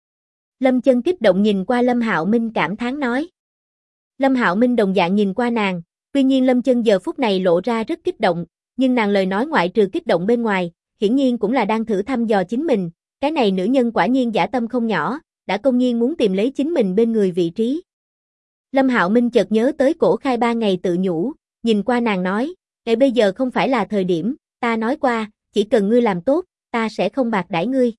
Lâm Chân kích động nhìn qua Lâm Hạo Minh cảm thán nói. Lâm Hạo Minh đồng dạng nhìn qua nàng, tuy nhiên Lâm Chân giờ phút này lộ ra rất kích động, nhưng nàng lời nói ngoại trừ kích động bên ngoài, hiển nhiên cũng là đang thử thăm dò chính mình, cái này nữ nhân quả nhiên dã tâm không nhỏ, đã công nhiên muốn tìm lấy chính mình bên người vị trí. Lâm Hạo Minh chợt nhớ tới Cổ Khai 3 ngày tự nhủ, nhìn qua nàng nói, bây giờ không phải là thời điểm, ta nói qua, chỉ cần ngươi làm tốt, ta sẽ không bạc đãi ngươi.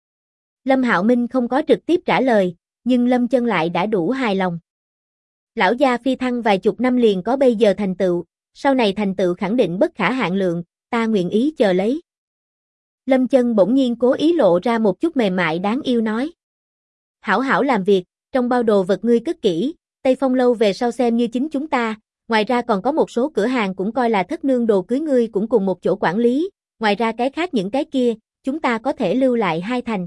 Lâm Hạo Minh không có trực tiếp trả lời, nhưng Lâm Chân lại đã đủ hài lòng. Lão gia phi thăng vài chục năm liền có bây giờ thành tựu, sau này thành tựu khẳng định bất khả hạn lượng, ta nguyện ý chờ lấy. Lâm Chân bỗng nhiên cố ý lộ ra một chút mềm mại đáng yêu nói. Hảo hảo làm việc, trong bao đồ vật ngươi cất kỹ, Tây Phong lâu về sau xem như chính chúng ta, ngoài ra còn có một số cửa hàng cũng coi là thất nương đồ cưới ngươi cũng cùng một chỗ quản lý, ngoài ra cái khác những cái kia, chúng ta có thể lưu lại 2 thành.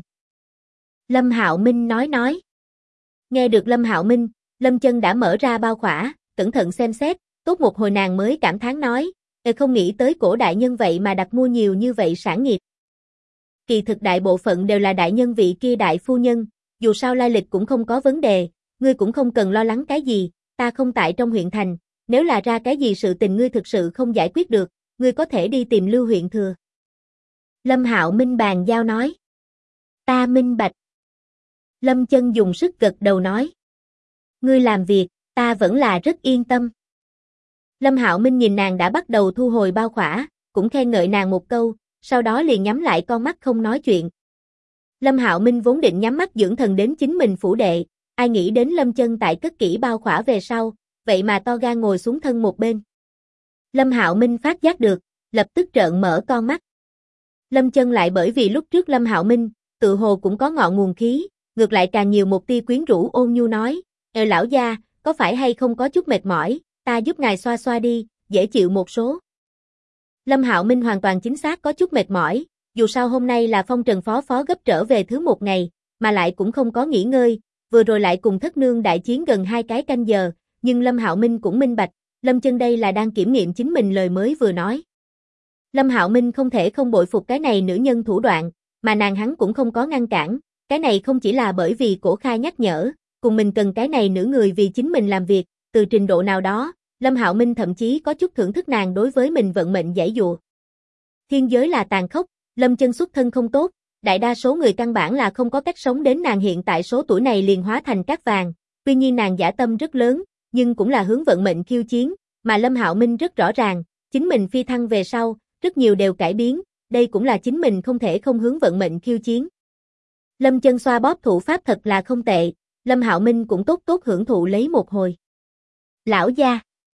Lâm Hạo Minh nói. Nghe được Lâm Hạo Minh, Lâm Chân đã mở ra bao khỏa, cẩn thận xem xét, tốt một hồi nàng mới cảm thán nói, không nghĩ tới Cổ đại nhân vậy mà đặt mua nhiều như vậy sản nghiệp. Kỳ thực đại bộ phận đều là đại nhân vị kia đại phu nhân, dù sao lai lịch cũng không có vấn đề, ngươi cũng không cần lo lắng cái gì, ta không tại trong huyện thành, nếu là ra cái gì sự tình ngươi thực sự không giải quyết được, ngươi có thể đi tìm Lưu huyện thừa. Lâm Hạo Minh bàn giao nói. Ta minh bạch. Lâm Chân dùng sức gật đầu nói. Ngươi làm việc, ta vẫn là rất yên tâm. Lâm Hạo Minh nhìn nàng đã bắt đầu thu hồi bao khỏa, cũng khen ngợi nàng một câu, sau đó liền nhắm lại con mắt không nói chuyện. Lâm Hạo Minh vốn định nhắm mắt dưỡng thần đến chính mình phủ đệ, ai nghĩ đến Lâm Chân tại cất kỹ bao khỏa về sau, vậy mà to gan ngồi xuống thân một bên. Lâm Hạo Minh phát giác được, lập tức trợn mở con mắt. Lâm Chân lại bởi vì lúc trước Lâm Hạo Minh, tự hồ cũng có ngọn nguồn khí, ngược lại càng nhiều một tia quyến rũ ôn nhu nói, lão gia, có phải hay không có chút mệt mỏi, ta giúp ngài xoa xoa đi, dễ chịu một số. Lâm Hạo Minh hoàn toàn chính xác có chút mệt mỏi, dù sao hôm nay là Phong Trần phó gấp trở về thứ một ngày, mà lại cũng không có nghỉ ngơi, vừa rồi lại cùng thất nương đại chiến gần 2 cái canh giờ, nhưng Lâm Hạo Minh cũng minh bạch, Lâm Chân đây là đang kiểm nghiệm chính mình lời mới vừa nói. Lâm Hạo Minh không thể không bội phục cái này nữ nhân thủ đoạn, mà nàng hắn cũng không có ngăn cản, cái này không chỉ là bởi vì Cổ Khai nhắc nhở, cùng mình cần cái này nữ người vì chính mình làm việc, từ trình độ nào đó, Lâm Hạo Minh thậm chí có chút thưởng thức nàng đối với mình vận mệnh giãy giụa. Thiên giới là tàn khốc, Lâm Chân xuất thân không tốt, đại đa số người căn bản là không có cách sống đến nàng hiện tại số tuổi này liền hóa thành cát vàng, tuy nhiên nàng dã tâm rất lớn, nhưng cũng là hướng vận mệnh khiêu chiến, mà Lâm Hạo Minh rất rõ ràng, chính mình phi thăng về sau, rất nhiều đều cải biến, đây cũng là chính mình không thể không hướng vận mệnh khiêu chiến. Lâm Chân xoa bóp thủ pháp thật là không tệ, Lâm Hạo Minh cũng tốt hưởng thụ lấy một hồi. Lão gia.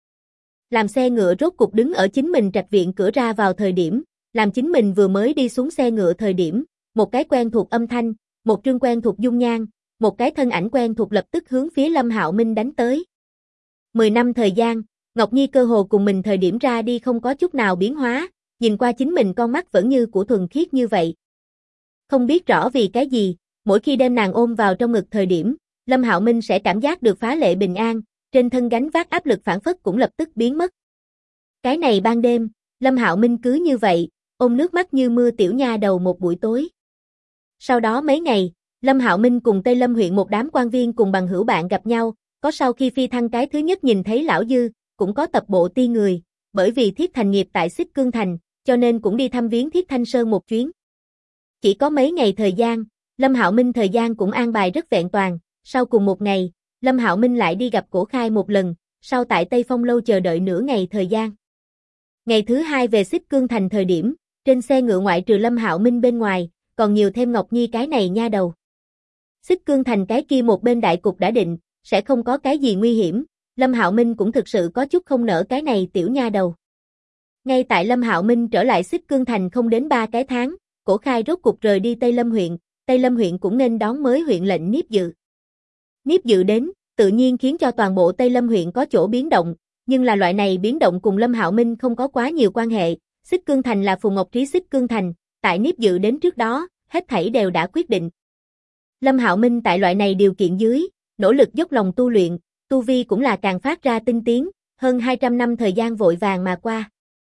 Làm xe ngựa rốt cục đứng ở chính mình trạch viện cửa ra vào thời điểm, làm chính mình vừa mới đi xuống xe ngựa thời điểm, một cái quen thuộc âm thanh, một trương quen thuộc dung nhan, một cái thân ảnh quen thuộc lập tức hướng phía Lâm Hạo Minh đánh tới. 10 năm thời gian, Ngọc Nhi cơ hồ cùng mình thời điểm ra đi không có chút nào biến hóa, nhìn qua chính mình con mắt vẫn như của thuần khiết như vậy. Không biết rõ vì cái gì, mỗi khi đem nàng ôm vào trong ngực thời điểm, Lâm Hạo Minh sẽ cảm giác được phá lệ bình an, trên thân gánh vác áp lực phản phất cũng lập tức biến mất. Cái này ban đêm, Lâm Hạo Minh cứ như vậy, ôm nước mắt như mưa tiểu nha đầu một buổi tối. Sau đó mấy ngày, Lâm Hạo Minh cùng Tây Lâm huyện một đám quan viên cùng bằng hữu bạn gặp nhau, có sau khi phi thăng cái thứ nhất nhìn thấy lão Dư, cũng có tập bộ ti người, bởi vì Thiết Thành nghiệp tại Xích Cương Thành, cho nên cũng đi thăm viếng Thiết Thanh Sơn một chuyến. Chỉ có mấy ngày thời gian, Lâm Hạo Minh thời gian cũng an bài rất vẹn toàn, sau cùng một ngày, Lâm Hạo Minh lại đi gặp Cổ Khai một lần, sau tại Tây Phong lâu chờ đợi nửa ngày thời gian. Ngày thứ hai về Xích Cương Thành thời điểm, trên xe ngựa ngoại trừ Lâm Hạo Minh bên ngoài, còn nhiều thêm Ngọc Nhi cái này nha đầu. Xích Cương Thành cái kia một bên đại cục đã định, sẽ không có cái gì nguy hiểm, Lâm Hạo Minh cũng thực sự có chút không nỡ cái này tiểu nha đầu. Ngay tại Lâm Hạo Minh trở lại Xích Cương Thành không đến 3 cái tháng, Cổ Khai rốt cục rời đi Tây Lâm huyện cũng nên đón mới huyện lệnh Niếp Dự. Niếp Dự đến, tự nhiên khiến cho toàn bộ Tây Lâm huyện có chỗ biến động, nhưng là loại này biến động cùng Lâm Hạo Minh không có quá nhiều quan hệ, Xích Cương Thành là Phùng Ngọc Trí Xích Cương Thành, tại Niếp Dự đến trước đó, hết thảy đều đã quyết định. Lâm Hạo Minh tại loại này điều kiện dưới, nỗ lực dốc lòng tu luyện, tu vi cũng là càng phát ra tinh tiến, hơn 200 năm thời gian vội vàng mà qua.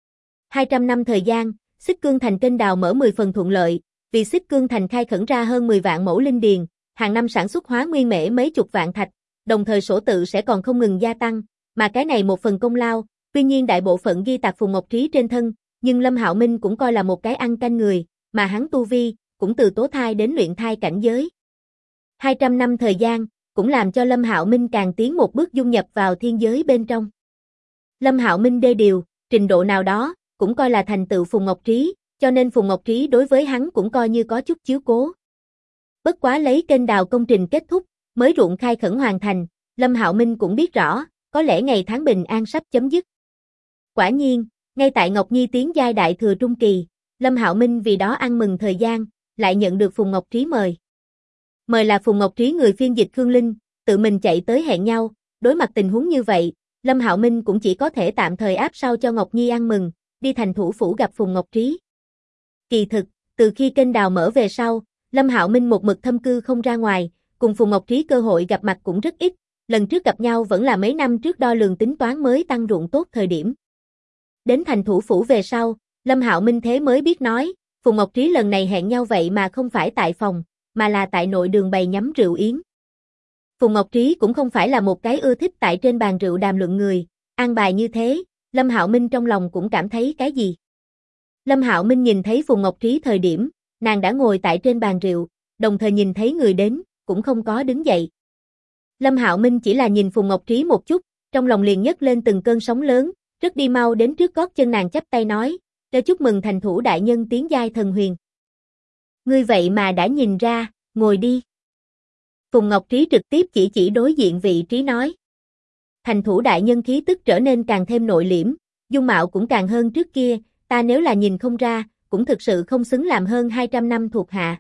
200 năm thời gian, Xích Cương Thành kênh đào mở 10 phần thuận lợi, vì Xích Cương Thành khai khẩn ra hơn 10 vạn mẫu linh điền, hàng năm sản xuất hóa nguyên mễ mấy chục vạn thạch, đồng thời sổ tự sẽ còn không ngừng gia tăng, mà cái này một phần công lao, tuy nhiên đại bộ phận ghi tạc Phùng Ngọc Trí trên thân, nhưng Lâm Hạo Minh cũng coi là một cái ăn canh người, mà hắn tu vi, cũng từ tố thai đến luyện thai cảnh giới. 200 năm thời gian, cũng làm cho Lâm Hạo Minh càng tiến một bước dung nhập vào thiên giới bên trong. Lâm Hạo Minh đê điều, trình độ nào đó, cũng coi là thành tựu Phùng Ngọc Trí, cho nên Phùng Ngọc Trí đối với hắn cũng coi như có chút chiếu cố. Bất quá lấy kênh đào công trình kết thúc, mới ruộng khai khẩn hoàn thành, Lâm Hạo Minh cũng biết rõ, có lẽ ngày tháng bình an sắp chấm dứt. Quả nhiên, ngay tại Ngọc Nhi tiến giai đại thừa trung kỳ, Lâm Hạo Minh vì đó ăn mừng thời gian, lại nhận được Phùng Ngọc Trí mời. Mời là Phùng Ngọc Trí người phiên dịch Khương Linh, tự mình chạy tới hẹn nhau, đối mặt tình huống như vậy, Lâm Hạo Minh cũng chỉ có thể tạm thời áp sau cho Ngọc Nhi ăn mừng, đi thành thủ phủ gặp Phùng Ngọc Trí. Kỳ thực, từ khi kênh đào mở về sau, Lâm Hạo Minh một mực thâm cư không ra ngoài, cùng Phùng Ngọc Trí cơ hội gặp mặt cũng rất ít, lần trước gặp nhau vẫn là mấy năm trước đo lường tính toán mới tăng ruộng tốt thời điểm. Đến thành thủ phủ về sau, Lâm Hạo Minh thế mới biết nói, Phùng Ngọc Trí lần này hẹn nhau vậy mà không phải tại phòng, mà là tại nội đường bày nhắm rượu yến. Phùng Ngọc Trí cũng không phải là một cái ưa thích tại trên bàn rượu đàm luận người, an bài như thế, Lâm Hạo Minh trong lòng cũng cảm thấy cái gì. Lâm Hạo Minh nhìn thấy Phùng Ngọc Trí thời điểm, nàng đã ngồi tại trên bàn rượu, đồng thời nhìn thấy người đến, cũng không có đứng dậy. Lâm Hạo Minh chỉ là nhìn Phùng Ngọc Trí một chút, trong lòng liền nhấc lên từng cơn sóng lớn, rất đi mau đến trước gót chân nàng chắp tay nói, "Để chúc mừng thành thủ đại nhân tiến giai thần huyền." "Ngươi vậy mà đã nhìn ra, ngồi đi." Phùng Ngọc Trí trực tiếp chỉ đối diện vị trí nói. Thành thủ đại nhân khí tức trở nên càng thêm nội liễm, dung mạo cũng càng hơn trước kia, ta nếu là nhìn không ra, cũng thực sự không xứng làm hơn 200 năm thuộc hạ.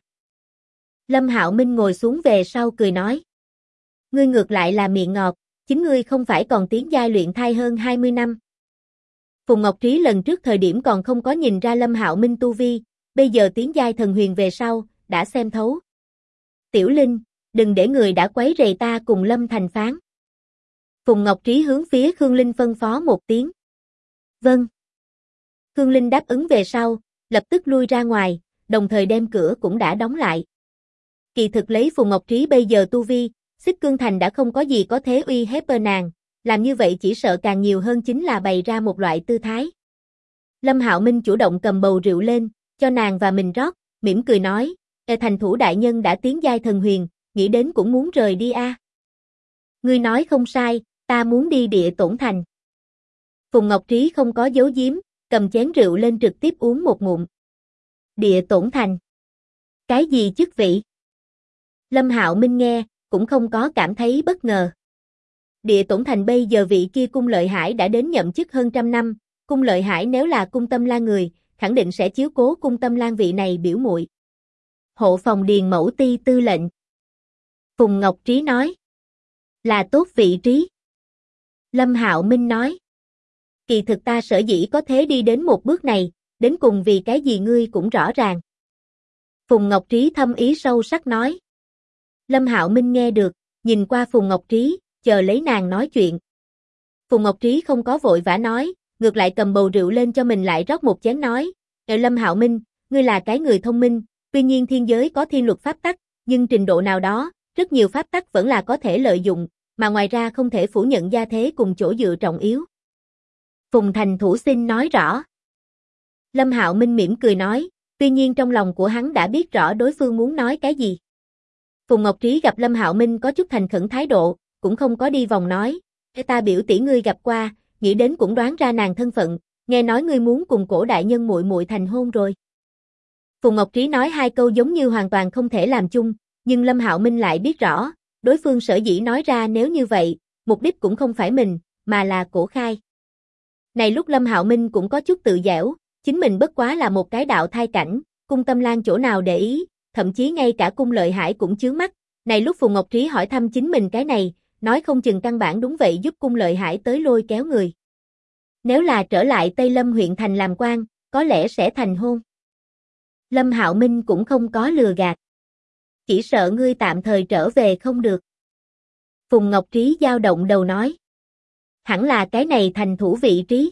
Lâm Hạo Minh ngồi xuống về sau cười nói. Ngươi ngược lại là miệng ngọt, chính ngươi không phải còn tiến giai luyện thai hơn 20 năm. Phùng Ngọc Trí lần trước thời điểm còn không có nhìn ra Lâm Hạo Minh tu vi, bây giờ tiến giai thần huyền về sau, đã xem thấu. Tiểu Linh, đừng để người đã quấy rầy ta cùng Lâm Thành phán. Phùng Ngọc Trí hướng phía Khương Linh phân phó một tiếng. Vâng. Khương Linh đáp ứng về sau, lập tức lui ra ngoài, đồng thời đem cửa cũng đã đóng lại. Kỳ thực lấy Phùng Ngọc Trí bây giờ tu vi, Xích Cương Thành đã không có gì có thế uy hiếp nàng, làm như vậy chỉ sợ càng nhiều hơn chính là bày ra một loại tư thái. Lâm Hạo Minh chủ động cầm bầu rượu lên, cho nàng và mình rót, mỉm cười nói, thành thủ đại nhân đã tiến giai thần huyền, nghĩ đến cũng muốn rời đi a. Ngươi nói không sai, ta muốn đi Địa Tổn Thành. Phùng Ngọc Trí không có giấu giếm, cầm chén rượu lên trực tiếp uống một ngụm. Địa Tổn Thành? Cái gì chức vị? Lâm Hạo Minh nghe, cũng không có cảm thấy bất ngờ. Địa Tổn Thành bây giờ vị kia Cung Lợi Hải đã đến nhậm chức hơn 100 năm, Cung Lợi Hải nếu là Cung Tâm Lan người, khẳng định sẽ chiếu cố Cung Tâm Lan vị này biểu muội. Hộ phòng Điền Mẫu Ti tư lệnh. Phùng Ngọc Trí nói. Là tốt vị trí. Lâm Hạo Minh nói. Kỳ thực ta sở dĩ có thế đi đến một bước này, đến cùng vì cái gì ngươi cũng rõ ràng. Phùng Ngọc Trí thâm ý sâu sắc nói. Lâm Hạo Minh nghe được, nhìn qua Phùng Ngọc Trí, chờ lấy nàng nói chuyện. Phùng Ngọc Trí không có vội vã nói, ngược lại cầm bầu rượu lên cho mình lại rót một chén nói. Lâm Hạo Minh, ngươi là cái người thông minh, tuy nhiên thiên giới có thiên luật pháp tắc, nhưng trình độ nào đó, rất nhiều pháp tắc vẫn là có thể lợi dụng, mà ngoài ra không thể phủ nhận gia thế cùng chỗ dựa trọng yếu. Phùng Thành Thủ xin nói rõ. Lâm Hạo Minh mỉm cười nói, tuy nhiên trong lòng của hắn đã biết rõ đối phương muốn nói cái gì. Phùng Ngọc Trí gặp Lâm Hạo Minh có chút thành khẩn thái độ, cũng không có đi vòng nói, ta biểu tỷ ngươi gặp qua, nghĩ đến cũng đoán ra nàng thân phận, nghe nói ngươi muốn cùng Cổ đại nhân muội muội thành hôn rồi. Phùng Ngọc Trí nói hai câu giống như hoàn toàn không thể làm chung, nhưng Lâm Hạo Minh lại biết rõ, đối phương sở dĩ nói ra nếu như vậy, mục đích cũng không phải mình, mà là Cổ Khai. Này lúc Lâm Hạo Minh cũng có chút tự giễu, chính mình bất quá là một cái đạo thai cảnh, Cung Tâm Lan chỗ nào để ý, thậm chí ngay cả Cung Lợi Hải cũng chướng mắt. Này lúc Phùng Ngọc Trí hỏi thăm chính mình cái này, nói không chừng căn bản đúng vậy giúp Cung Lợi Hải tới lôi kéo người. Nếu là trở lại Tây Lâm huyện thành làm quan, có lẽ sẽ thành hôn. Lâm Hạo Minh cũng không có lừa gạt. Chỉ sợ ngươi tạm thời trở về không được. Phùng Ngọc Trí dao động đầu nói. Hẳn là cái này thành thủ vị trí.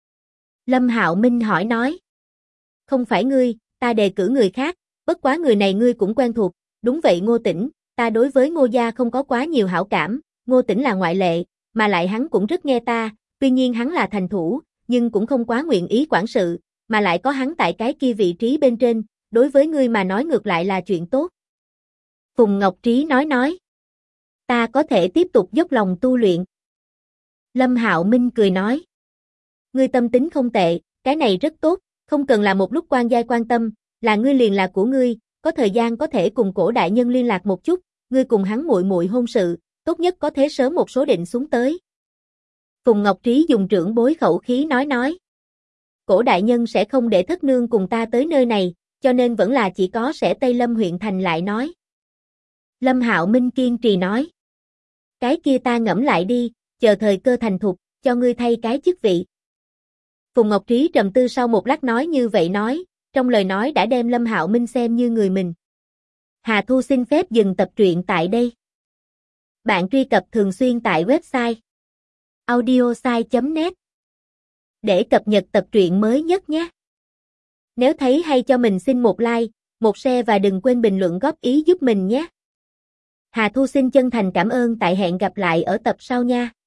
Lâm Hạo Minh hỏi nói. Không phải ngươi, ta đề cử người khác, bất quá người này ngươi cũng quen thuộc, đúng vậy Ngô Tĩnh, ta đối với Ngô gia không có quá nhiều hảo cảm, Ngô Tĩnh là ngoại lệ, mà lại hắn cũng rất nghe ta, tuy nhiên hắn là thành thủ, nhưng cũng không quá nguyện ý quản sự, mà lại có hắn tại cái kia vị trí bên trên, đối với ngươi mà nói ngược lại là chuyện tốt. Phùng Ngọc Trí nói. Ta có thể tiếp tục dốc lòng tu luyện. Lâm Hạo Minh cười nói. Ngươi tâm tính không tệ, cái này rất tốt, không cần là một lúc quan giai quan tâm, là ngươi liền là của ngươi, có thời gian có thể cùng Cổ đại nhân liên lạc một chút, ngươi cùng hắn muội muội hôn sự, tốt nhất có thể sớm một số định xuống tới. Phùng Ngọc Trí dùng trưởng bối khẩu khí nói. Cổ đại nhân sẽ không để thất nương cùng ta tới nơi này, cho nên vẫn là chỉ có sẽ Tây Lâm huyện thành lại nói. Lâm Hạo Minh kiên trì nói. Cái kia ta ngẫm lại đi, chờ thời cơ thành thục, cho ngươi thay cái chức vị. Phùng Ngọc Trí trầm tư sau một lát nói như vậy nói, trong lời nói đã đem Lâm Hạo Minh xem như người mình. Hà Thu xin phép dừng tập truyện tại đây. Bạn truy cập thường xuyên tại website audiosai.net để cập nhật tập truyện mới nhất nhé. Nếu thấy hay cho mình xin một like, một share và đừng quên bình luận góp ý giúp mình nhé. Hà Thu xin chân thành cảm ơn tại hẹn gặp lại ở tập sau nha.